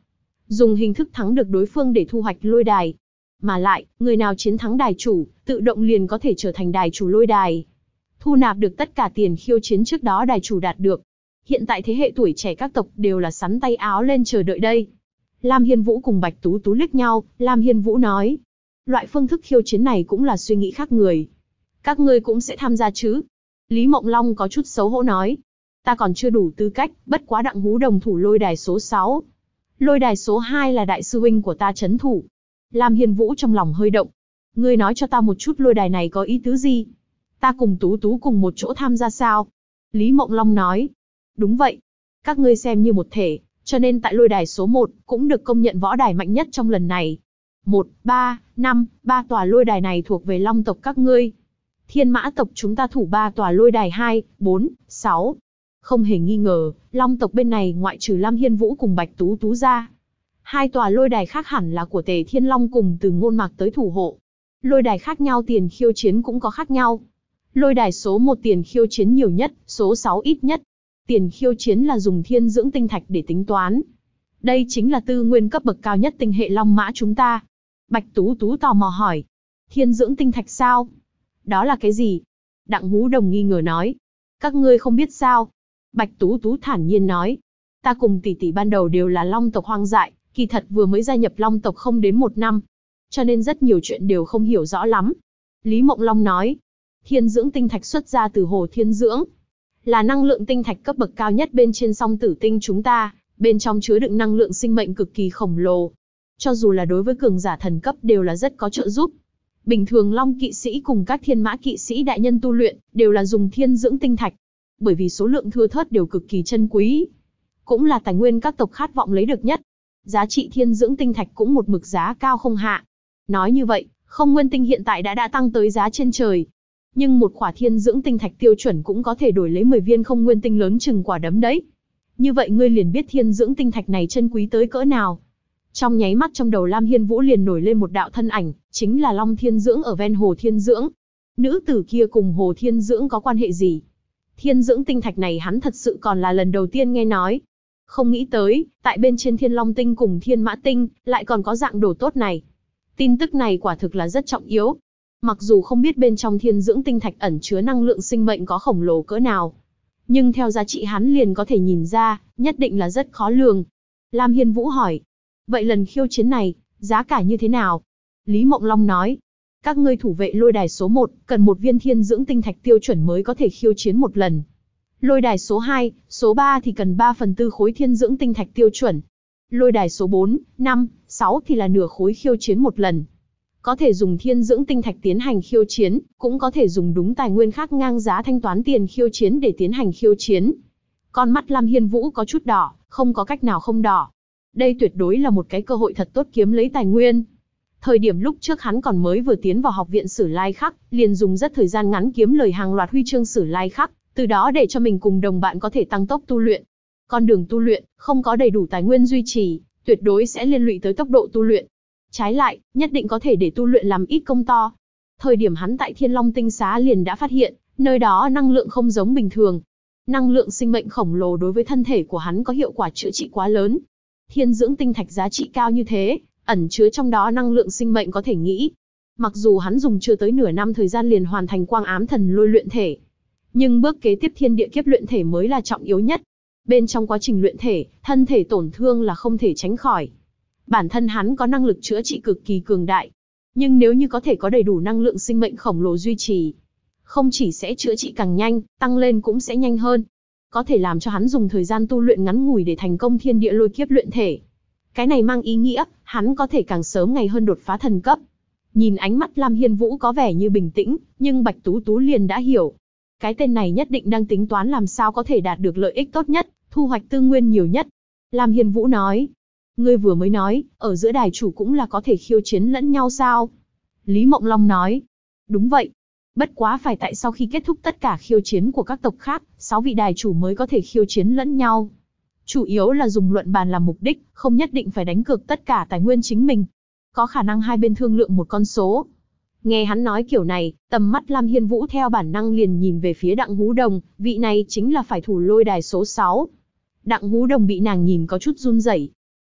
dùng hình thức thắng được đối phương để thu hoạch lôi đài. Mà lại, người nào chiến thắng đài chủ, tự động liền có thể trở thành đài chủ lôi đài. Thu nạp được tất cả tiền khiêu chiến trước đó đài chủ đạt được. Hiện tại thế hệ tuổi trẻ các tộc đều là sắn tay áo lên chờ đợi đây. Lam Hiên Vũ cùng Bạch Tú Tú liếc nhau, Lam Hiên Vũ nói. Loại phương thức khiêu chiến này cũng là suy nghĩ khác người. Các ngươi cũng sẽ tham gia chứ? Lý Mộng Long có chút xấu hổ nói. Ta còn chưa đủ tư cách, bất quá Đặng Hú Đồng thủ lôi đài số 6. Lôi đài số 2 là đại sư huynh của ta trấn thủ. Lam Hiên Vũ trong lòng hơi động. Ngươi nói cho ta một chút lôi đài này có ý tứ gì? Ta cùng Tú Tú cùng một chỗ tham gia sao? Lý Mộng Long nói. Đúng vậy. Các ngươi xem như một thể, cho nên tại lôi đài số 1 cũng được công nhận võ đài mạnh nhất trong lần này. 1, 3, 5, 3 tòa lôi đài này thuộc về Long tộc các ngươi. Thiên Mã tộc chúng ta thủ 3 tòa lôi đài 2, 4, 6. Không hề nghi ngờ, Long tộc bên này ngoại trừ Lam Hiên Vũ cùng Bạch Tú Tú ra. 2 tòa lôi đài khác hẳn là của Tề Thiên Long cùng Từ Ngôn Mạc tới thủ hộ. Lôi đài khác nhau tiền khiêu chiến cũng có khác nhau. Lôi đài số 1 tiền khiêu chiến nhiều nhất, số 6 ít nhất. Tiền khiêu chiến là dùng thiên dưỡng tinh thạch để tính toán. Đây chính là tư nguyên cấp bậc cao nhất tinh hệ Long Mã chúng ta. Bạch Tú Tú tò mò hỏi. Thiên dưỡng tinh thạch sao? Đó là cái gì? Đặng Hú Đồng nghi ngờ nói. Các ngươi không biết sao? Bạch Tú Tú thản nhiên nói. Ta cùng tỷ tỷ ban đầu đều là Long tộc hoang dại, kỳ thật vừa mới gia nhập Long tộc không đến 1 năm. Cho nên rất nhiều chuyện đều không hiểu rõ lắm. Lý Mộng Long nói. Thiên dưỡng tinh thạch xuất ra từ hồ thiên dưỡng. Là năng lượng tinh thạch cấp bậc cao nhất bên trên song tử tinh chúng ta, bên trong chứa đựng năng lượng sinh mệnh cực kỳ khổng lồ. Cho dù là đối với cường giả thần cấp đều là rất có trợ giúp. Bình thường Long kỵ sĩ cùng các thiên mã kỵ sĩ đại nhân tu luyện, đều là dùng thiên dưỡng tinh thạch. Bởi vì số lượng thưa thớt đều cực kỳ chân quý. Cũng là tài nguyên các tộc khát vọng lấy được nhất. Giá trị thiên dưỡng tinh thạch cũng một mực giá cao không hạ. Nói như vậy, không nguyên tinh hiện tại đã tăng tới giá trên trời. Nhưng một khỏa thiên dưỡng tinh thạch tiêu chuẩn cũng có thể đổi lấy 10 viên không nguyên tinh lớn chừng quả đấm đấy. Như vậy ngươi liền biết thiên dưỡng tinh thạch này chân quý tới cỡ nào. Trong nháy mắt trong đầu Lam Hiên Vũ liền nổi lên một đạo thân ảnh, chính là Long Thiên Dưỡng ở ven hồ Thiên Dưỡng. Nữ tử kia cùng hồ Thiên Dưỡng có quan hệ gì? Thiên dưỡng tinh thạch này hắn thật sự còn là lần đầu tiên nghe nói. Không nghĩ tới, tại bên trên Thiên Long Tinh cùng Thiên Mã Tinh, lại còn có dạng đồ tốt này. Tin tức này quả thực là rất trọng yếu. Mặc dù không biết bên trong thiên dưỡng tinh thạch ẩn chứa năng lượng sinh mệnh có khổng lồ cỡ nào. Nhưng theo giá trị hắn liền có thể nhìn ra, nhất định là rất khó lường. Lam Hiên Vũ hỏi. Vậy lần khiêu chiến này, giá cả như thế nào? Lý Mộng Long nói. Các ngươi thủ vệ lôi đài số 1, cần 1 viên thiên dưỡng tinh thạch tiêu chuẩn mới có thể khiêu chiến 1 lần. Lôi đài số 2, số 3 thì cần 3/4 khối thiên dưỡng tinh thạch tiêu chuẩn. Lôi đài số 4, 5, 6 thì là nửa khối khiêu chiến 1 lần. Có thể dùng thiên dưỡng tinh thạch tiến hành khiêu chiến, cũng có thể dùng đúng tài nguyên khác ngang giá thanh toán tiền khiêu chiến để tiến hành khiêu chiến. Con mắt Lam Hiên Vũ có chút đỏ, không có cách nào không đỏ. Đây tuyệt đối là một cái cơ hội thật tốt kiếm lấy tài nguyên. Thời điểm lúc trước hắn còn mới vừa tiến vào học viện Sử Lai Khắc, liền dùng rất thời gian ngắn kiếm lời hàng loạt huy chương Sử Lai Khắc, từ đó để cho mình cùng đồng bạn có thể tăng tốc tu luyện. Con đường tu luyện, không có đầy đủ tài nguyên duy trì, tuyệt đối sẽ liên lụy tới tốc độ tu luyện. Trái lại, nhất định có thể để tu luyện làm ít công to. Thời điểm hắn tại Thiên Long Tinh Xá liền đã phát hiện, nơi đó năng lượng không giống bình thường. Năng lượng sinh mệnh khổng lồ đối với thân thể của hắn có hiệu quả chữa trị quá lớn. Thiên dưỡng tinh thạch giá trị cao như thế, ẩn chứa trong đó năng lượng sinh mệnh có thể nghĩ. Mặc dù hắn dùng chưa tới nửa năm thời gian liền hoàn thành quang ám thần lôi luyện thể. Nhưng bước kế tiếp thiên địa kiếp luyện thể mới là trọng yếu nhất. Bên trong quá trình luyện thể, thân thể tổn thương là không thể tránh khỏi. Bản thân hắn có năng lực chữa trị cực kỳ cường đại. Nhưng nếu như có thể có đầy đủ năng lượng sinh mệnh khổng lồ duy trì, không chỉ sẽ chữa trị càng nhanh, tăng lên cũng sẽ nhanh hơn. Có thể làm cho hắn dùng thời gian tu luyện ngắn ngủi để thành công thiên địa lôi kiếp luyện thể. Cái này mang ý nghĩa, hắn có thể càng sớm ngày hơn đột phá thần cấp. Nhìn ánh mắt Lam Hiên Vũ có vẻ như bình tĩnh, nhưng Bạch Tú Tú liền đã hiểu. Cái tên này nhất định đang tính toán làm sao có thể đạt được lợi ích tốt nhất, thu hoạch tư nguyên nhiều nhất. Lam Hiên Vũ nói. Ngươi vừa mới nói, ở giữa đài chủ cũng là có thể khiêu chiến lẫn nhau sao? Lý Mộng Long nói. Đúng vậy. Bất quá phải tại sau khi kết thúc tất cả khiêu chiến của các tộc khác, 6 vị đài chủ mới có thể khiêu chiến lẫn nhau. Chủ yếu là dùng luận bàn làm mục đích, không nhất định phải đánh cược tất cả tài nguyên chính mình. Có khả năng hai bên thương lượng một con số. Nghe hắn nói kiểu này, tầm mắt Lam Hiên Vũ theo bản năng liền nhìn về phía Đặng Hú Đồng, vị này chính là phải thủ lôi đài số 6. Đặng Hú Đồng bị nàng nhìn có chút run rẩy.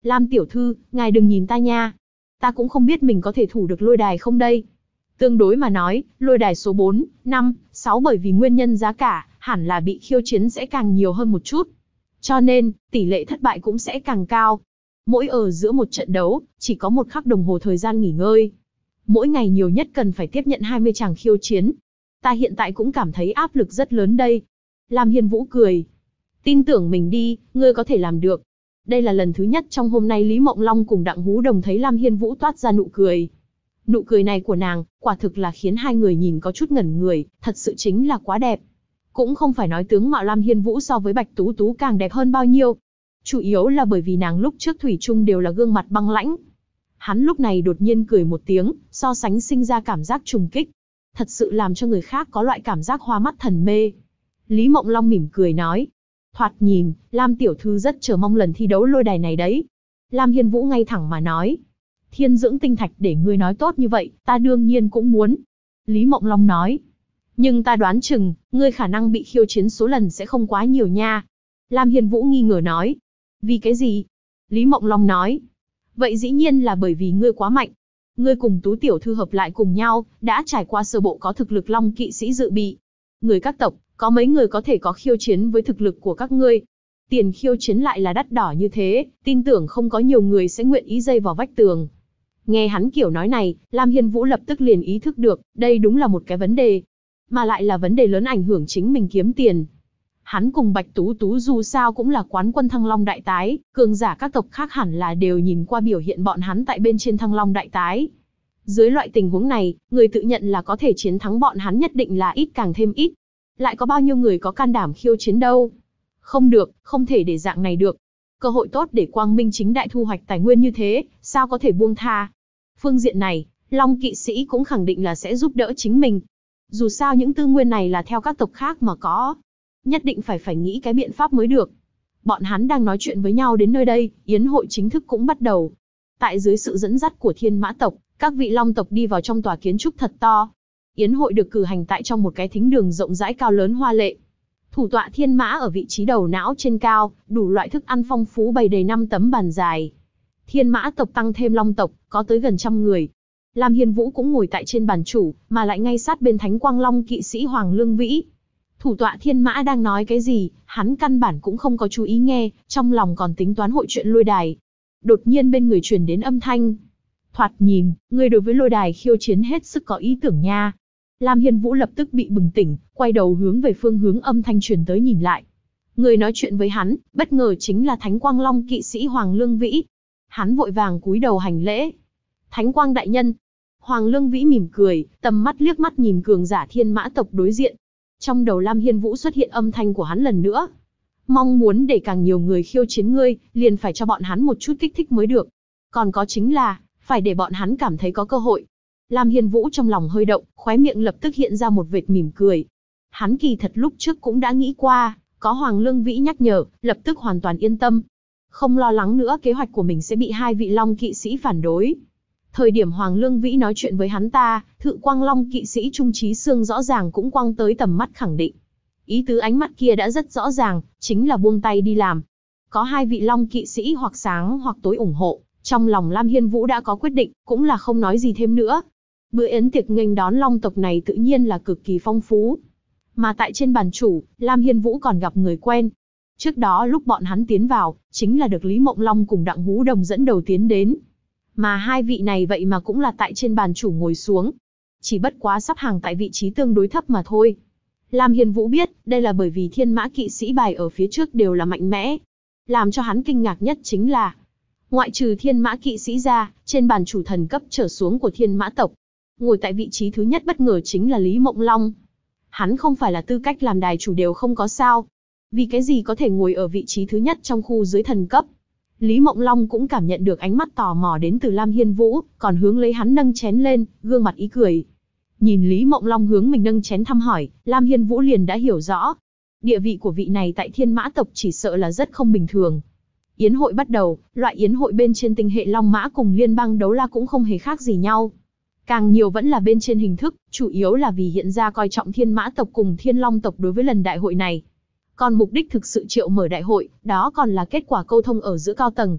Lam tiểu thư, ngài đừng nhìn ta nha. Ta cũng không biết mình có thể thủ được lôi đài không đây. Tương đối mà nói, lôi đài số 4, 5, 6 bởi vì nguyên nhân giá cả, hẳn là bị khiêu chiến sẽ càng nhiều hơn một chút. Cho nên, tỷ lệ thất bại cũng sẽ càng cao. Mỗi ở giữa một trận đấu, chỉ có 1 khắc đồng hồ thời gian nghỉ ngơi. Mỗi ngày nhiều nhất cần phải tiếp nhận 20 chàng khiêu chiến. Ta hiện tại cũng cảm thấy áp lực rất lớn đây. Lam Hiên Vũ cười. Tin tưởng mình đi, ngươi có thể làm được. Đây là lần thứ nhất trong hôm nay Lý Mộng Long cùng Đặng Hú Đồng thấy Lam Hiên Vũ toát ra nụ cười. Nụ cười này của nàng, quả thực là khiến hai người nhìn có chút ngẩn người, thật sự chính là quá đẹp. Cũng không phải nói tướng mạo Lam Hiên Vũ so với Bạch Tú Tú càng đẹp hơn bao nhiêu. Chủ yếu là bởi vì nàng lúc trước thủy chung đều là gương mặt băng lãnh. Hắn lúc này đột nhiên cười một tiếng, so sánh sinh ra cảm giác trùng kích. Thật sự làm cho người khác có loại cảm giác hoa mắt thần mê. Lý Mộng Long mỉm cười nói. Thoạt nhìn, Lam tiểu thư rất chờ mong lần thi đấu lôi đài này đấy. Lam Hiên Vũ ngay thẳng mà nói. Thiên dưỡng tinh thạch để ngươi nói tốt như vậy, ta đương nhiên cũng muốn. Lý Mộng Long nói. Nhưng ta đoán chừng, ngươi khả năng bị khiêu chiến số lần sẽ không quá nhiều nha. Lam Hiên Vũ nghi ngờ nói. Vì cái gì? Lý Mộng Long nói. Vậy dĩ nhiên là bởi vì ngươi quá mạnh. Ngươi cùng Tú tiểu thư hợp lại cùng nhau, đã trải qua sơ bộ có thực lực Long kỵ sĩ dự bị. Người các tộc, có mấy người có thể có khiêu chiến với thực lực của các ngươi. Tiền khiêu chiến lại là đắt đỏ như thế, tin tưởng không có nhiều người sẽ nguyện ý dây vào vách tường. Nghe hắn kiểu nói này, Lam Hiên Vũ lập tức liền ý thức được, đây đúng là một cái vấn đề. Mà lại là vấn đề lớn ảnh hưởng chính mình kiếm tiền. Hắn cùng Bạch Tú Tú dù sao cũng là quán quân Thăng Long Đại Tái, cường giả các tộc khác hẳn là đều nhìn qua biểu hiện bọn hắn tại bên trên Thăng Long Đại Tái. Dưới loại tình huống này, người tự nhận là có thể chiến thắng bọn hắn nhất định là ít càng thêm ít. Lại có bao nhiêu người có can đảm khiêu chiến đâu. Không được, không thể để dạng này được. Cơ hội tốt để quang minh chính đại thu hoạch tài nguyên như thế, sao có thể buông tha. Phương diện này, Long kỵ sĩ cũng khẳng định là sẽ giúp đỡ chính mình. Dù sao những tư nguyên này là theo các tộc khác mà có. Nhất định phải nghĩ cái biện pháp mới được. Bọn hắn đang nói chuyện với nhau đến nơi đây, yến hội chính thức cũng bắt đầu. Tại dưới sự dẫn dắt của Thiên Mã tộc, các vị Long tộc đi vào trong tòa kiến trúc thật to. Yến hội được cử hành tại trong một cái thính đường rộng rãi cao lớn hoa lệ. Thủ tọa Thiên Mã ở vị trí đầu não trên cao, đủ loại thức ăn phong phú bày đầy 5 tấm bàn dài. Thiên Mã tộc tăng thêm Long tộc, có tới gần 100 người. Lam Hiên Vũ cũng ngồi tại trên bàn chủ, mà lại ngay sát bên Thánh Quang Long kỵ sĩ Hoàng Lương Vĩ. Thủ tọa Thiên Mã đang nói cái gì, hắn căn bản cũng không có chú ý nghe, trong lòng còn tính toán hội chuyện lôi đài. Đột nhiên bên người truyền đến âm thanh. Thoạt nhìn, người đối với lôi đài khiêu chiến hết sức có ý tưởng nha. Lam Hiên Vũ lập tức bị bừng tỉnh, quay đầu hướng về phương hướng âm thanh truyền tới nhìn lại. Người nói chuyện với hắn, bất ngờ chính là Thánh Quang Long kỵ sĩ Hoàng Lương Vĩ. Hắn vội vàng cúi đầu hành lễ. Thánh Quang đại nhân. Hoàng Lương Vĩ mỉm cười, tầm mắt liếc mắt nhìn cường giả Thiên Mã tộc đối diện. Trong đầu Lam Hiên Vũ xuất hiện âm thanh của hắn lần nữa. Mong muốn để càng nhiều người khiêu chiến ngươi, liền phải cho bọn hắn một chút kích thích mới được. Còn có chính là, phải để bọn hắn cảm thấy có cơ hội. Lam Hiên Vũ trong lòng hơi động, khóe miệng lập tức hiện ra một vệt mỉm cười. Hắn kỳ thật lúc trước cũng đã nghĩ qua, có Hoàng Lương Vĩ nhắc nhở, lập tức hoàn toàn yên tâm. Không lo lắng nữa kế hoạch của mình sẽ bị hai vị Long kỵ sĩ phản đối. Thời điểm Hoàng Lương Vĩ nói chuyện với hắn ta, Thự Quang Long kỵ sĩ Trung Trí Sương rõ ràng cũng quăng tới tầm mắt khẳng định. Ý tứ ánh mắt kia đã rất rõ ràng, chính là buông tay đi làm. Có hai vị Long kỵ sĩ hoặc sáng hoặc tối ủng hộ, trong lòng Lam Hiên Vũ đã có quyết định, cũng là không nói gì thêm nữa. Bữa yến tiệc nghênh đón Long tộc này tự nhiên là cực kỳ phong phú. Mà tại trên bàn chủ, Lam Hiên Vũ còn gặp người quen. Trước đó lúc bọn hắn tiến vào, chính là được Lý Mộng Long cùng Đặng Hú Đồng dẫn đầu tiến đến. Mà hai vị này vậy mà cũng là tại trên bàn chủ ngồi xuống. Chỉ bất quá sắp hàng tại vị trí tương đối thấp mà thôi. Lam Hiên Vũ biết, đây là bởi vì Thiên Mã kỵ sĩ bài ở phía trước đều là mạnh mẽ. Làm cho hắn kinh ngạc nhất chính là, ngoại trừ Thiên Mã kỵ sĩ ra, trên bàn chủ thần cấp trở xuống của Thiên Mã tộc, ngồi tại vị trí thứ nhất bất ngờ chính là Lý Mộng Long. Hắn không phải là tư cách làm đài chủ đều không có sao. Vì cái gì có thể ngồi ở vị trí thứ nhất trong khu dưới thần cấp? Lý Mộng Long cũng cảm nhận được ánh mắt tò mò đến từ Lam Hiên Vũ, còn hướng lấy hắn nâng chén lên, gương mặt ý cười. Nhìn Lý Mộng Long hướng mình nâng chén thăm hỏi, Lam Hiên Vũ liền đã hiểu rõ. Địa vị của vị này tại Thiên Mã tộc chỉ sợ là rất không bình thường. Yến hội bắt đầu, loại yến hội bên trên tinh hệ Long Mã cùng liên bang đấu la cũng không hề khác gì nhau. Càng nhiều vẫn là bên trên hình thức, chủ yếu là vì hiện ra coi trọng Thiên Mã tộc cùng Thiên Long tộc đối với lần đại hội này. Còn mục đích thực sự triệu mở đại hội, đó còn là kết quả câu thông ở giữa cao tầng.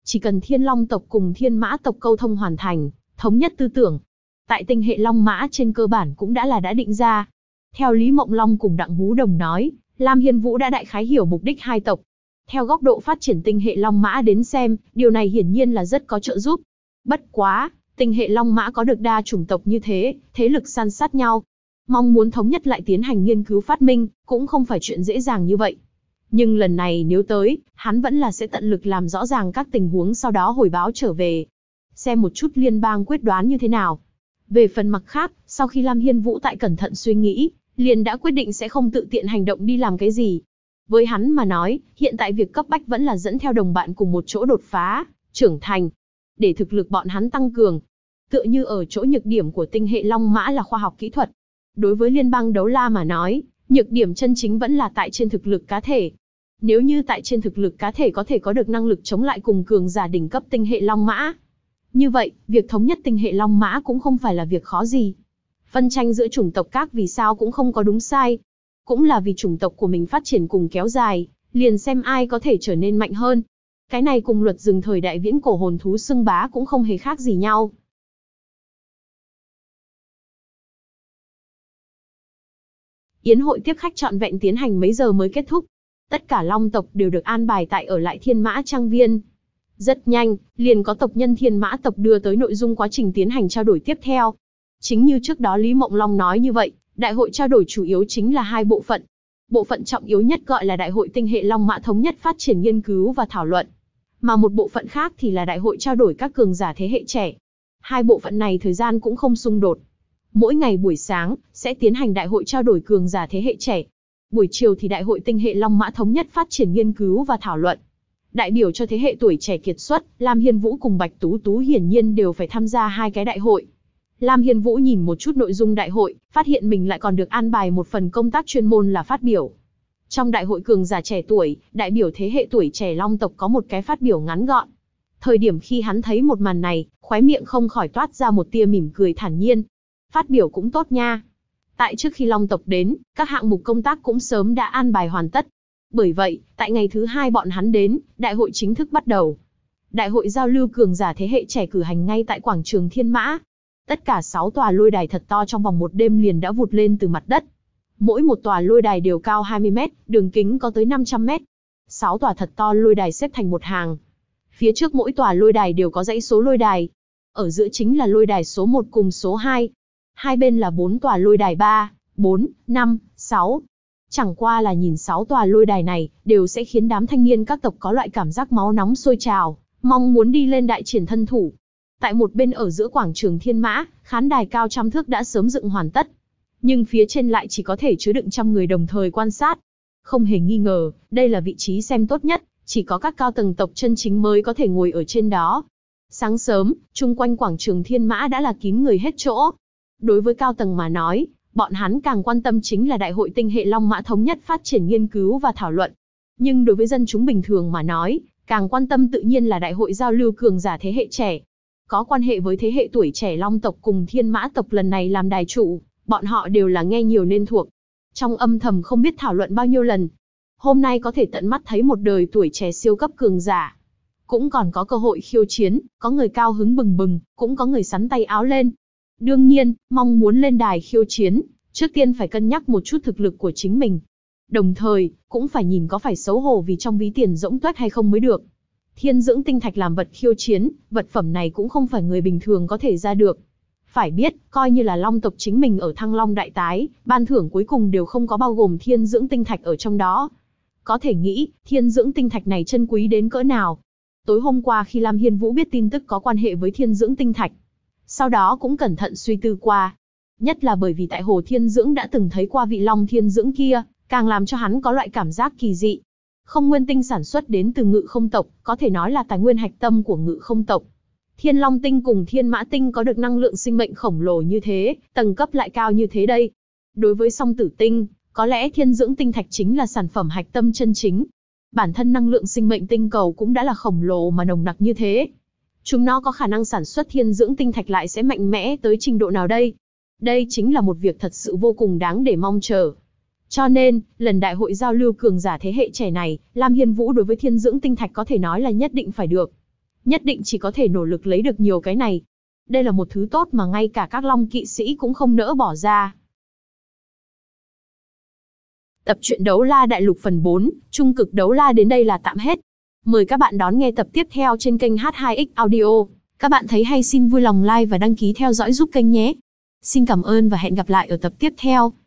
Chỉ cần Thiên Long tộc cùng Thiên Mã tộc câu thông hoàn thành, thống nhất tư tưởng, tại tinh hệ Long Mã trên cơ bản cũng đã định ra. Theo Lý Mộng Long cùng Đặng Hú Đồng nói, Lam Hiên Vũ đã đại khái hiểu mục đích hai tộc. Theo góc độ phát triển tinh hệ Long Mã đến xem, điều này hiển nhiên là rất có trợ giúp. Bất quá, tinh hệ Long Mã có được đa chủng tộc như thế, thế lực san sát nhau. Mong muốn thống nhất lại tiến hành nghiên cứu phát minh, cũng không phải chuyện dễ dàng như vậy. Nhưng lần này nếu tới, hắn vẫn là sẽ tận lực làm rõ ràng các tình huống sau đó hồi báo trở về. Xem một chút liên bang quyết đoán như thế nào. Về phần mặt khác, sau khi Lam Hiên Vũ tại cẩn thận suy nghĩ, liền đã quyết định sẽ không tự tiện hành động đi làm cái gì. Với hắn mà nói, hiện tại việc cấp bách vẫn là dẫn theo đồng bạn cùng một chỗ đột phá, trưởng thành, để thực lực bọn hắn tăng cường. Tựa như ở chỗ nhược điểm của tinh hệ Long Mã là khoa học kỹ thuật. Đối với liên bang Đấu La mà nói, nhược điểm chân chính vẫn là tại trên thực lực cá thể. Nếu như tại trên thực lực cá thể có thể có được năng lực chống lại cùng cường giả đỉnh cấp tinh hệ Long Mã, như vậy, việc thống nhất tinh hệ Long Mã cũng không phải là việc khó gì. Phân tranh giữa chủng tộc các vì sao cũng không có đúng sai. Cũng là vì chủng tộc của mình phát triển cùng kéo dài, liền xem ai có thể trở nên mạnh hơn. Cái này cùng luật rừng thời đại viễn cổ hồn thú xưng bá cũng không hề khác gì nhau. Yến hội tiếp khách trọn vẹn tiến hành mấy giờ mới kết thúc. Tất cả Long tộc đều được an bài tại ở lại Thiên Mã Trang Viên. Rất nhanh, liền có tộc nhân Thiên Mã tộc đưa tới nội dung quá trình tiến hành trao đổi tiếp theo. Chính như trước đó Lý Mộng Long nói như vậy, đại hội trao đổi chủ yếu chính là hai bộ phận. Bộ phận trọng yếu nhất gọi là Đại hội tinh hệ Long Mã thống nhất phát triển nghiên cứu và thảo luận. Mà một bộ phận khác thì là đại hội trao đổi các cường giả thế hệ trẻ. Hai bộ phận này thời gian cũng không xung đột. Mỗi ngày buổi sáng, sẽ tiến hành đại hội trao đổi cường giả thế hệ trẻ. Buổi chiều thì đại hội tinh hệ Long Mã thống nhất phát triển nghiên cứu và thảo luận. Đại biểu cho thế hệ tuổi trẻ kiệt xuất, Lam Hiên Vũ cùng Bạch Tú Tú hiển nhiên đều phải tham gia hai cái đại hội. Lam Hiên Vũ nhìn một chút nội dung đại hội, phát hiện mình lại còn được an bài một phần công tác chuyên môn là phát biểu. Trong đại hội cường giả trẻ tuổi, đại biểu thế hệ tuổi trẻ Long tộc có một cái phát biểu ngắn gọn. Thời điểm khi hắn thấy một màn này, khóe miệng không khỏi toát ra một tia mỉm cười thản nhiên. Phát biểu cũng tốt nha. Tại trước khi Long tộc đến, các hạng mục công tác cũng sớm đã an bài hoàn tất. Bởi vậy, tại ngày thứ hai bọn hắn đến, đại hội chính thức bắt đầu. Đại hội giao lưu cường giả thế hệ trẻ cử hành ngay tại quảng trường Thiên Mã. Tất cả 6 tòa lôi đài thật to trong vòng một đêm liền đã vụt lên từ mặt đất. Mỗi một tòa lôi đài đều cao 20 mét, đường kính có tới 500 mét. 6 tòa thật to lôi đài xếp thành một hàng. Phía trước mỗi tòa lôi đài đều có dãy số lôi đài. Ở giữa chính là lôi đài số 1 cùng số 2. Hai bên là 4 tòa lôi đài 3, 4, 5, 6. Chẳng qua là nhìn 6 tòa lôi đài này, đều sẽ khiến đám thanh niên các tộc có loại cảm giác máu nóng sôi trào, mong muốn đi lên đại triển thân thủ. Tại một bên ở giữa quảng trường Thiên Mã, khán đài cao trăm thước đã sớm dựng hoàn tất. Nhưng phía trên lại chỉ có thể chứa đựng trăm người đồng thời quan sát. Không hề nghi ngờ, đây là vị trí xem tốt nhất, chỉ có các cao tầng tộc chân chính mới có thể ngồi ở trên đó. Sáng sớm, chung quanh quảng trường Thiên Mã đã là kín người hết chỗ. Đối với cao tầng mà nói, bọn hắn càng quan tâm chính là đại hội tinh hệ Long Mã thống nhất phát triển nghiên cứu và thảo luận. Nhưng đối với dân chúng bình thường mà nói, càng quan tâm tự nhiên là đại hội giao lưu cường giả thế hệ trẻ. Có quan hệ với thế hệ tuổi trẻ Long tộc cùng Thiên Mã tộc lần này làm đài chủ, bọn họ đều là nghe nhiều nên thuộc. Trong âm thầm không biết thảo luận bao nhiêu lần. Hôm nay có thể tận mắt thấy một đời tuổi trẻ siêu cấp cường giả. Cũng còn có cơ hội khiêu chiến, có người cao hứng bừng bừng, cũng có người sắn tay áo lên. Đương nhiên, mong muốn lên đài khiêu chiến, trước tiên phải cân nhắc một chút thực lực của chính mình. Đồng thời, cũng phải nhìn có phải xấu hổ vì trong ví tiền rỗng tuếch hay không mới được. Thiên dưỡng tinh thạch làm vật khiêu chiến, vật phẩm này cũng không phải người bình thường có thể ra được. Phải biết, coi như là Long tộc chính mình ở Thăng Long Đại Tái, ban thưởng cuối cùng đều không có bao gồm thiên dưỡng tinh thạch ở trong đó. Có thể nghĩ, thiên dưỡng tinh thạch này chân quý đến cỡ nào. Tối hôm qua khi Lam Hiên Vũ biết tin tức có quan hệ với thiên dưỡng tinh thạch, sau đó cũng cẩn thận suy tư qua. Nhất là bởi vì tại Hồ Thiên Dưỡng đã từng thấy qua vị Long Thiên Dưỡng kia, càng làm cho hắn có loại cảm giác kỳ dị. Không nguyên tinh sản xuất đến từ Ngự Không tộc, có thể nói là tài nguyên hạch tâm của Ngự Không tộc. Thiên Long tinh cùng Thiên Mã tinh có được năng lượng sinh mệnh khổng lồ như thế, tầng cấp lại cao như thế đây. Đối với Song Tử tinh, có lẽ thiên dưỡng tinh thạch chính là sản phẩm hạch tâm chân chính. Bản thân năng lượng sinh mệnh tinh cầu cũng đã là khổng lồ mà nồng nặc như thế. Chúng nó có khả năng sản xuất thiên dưỡng tinh thạch lại sẽ mạnh mẽ tới trình độ nào đây? Đây chính là một việc thật sự vô cùng đáng để mong chờ. Cho nên, lần đại hội giao lưu cường giả thế hệ trẻ này, Lam Hiên Vũ đối với thiên dưỡng tinh thạch có thể nói là nhất định phải được. nhất định chỉ có thể nỗ lực lấy được nhiều cái này. Đây là một thứ tốt mà ngay cả các Long kỵ sĩ cũng không nỡ bỏ ra. Tập truyện Đấu La Đại Lục phần 4, Trung cực Đấu La đến đây là tạm hết. Mời các bạn đón nghe tập tiếp theo trên kênh H2X Audio. Các bạn thấy hay xin vui lòng like và đăng ký theo dõi giúp kênh nhé. Xin cảm ơn và hẹn gặp lại ở tập tiếp theo.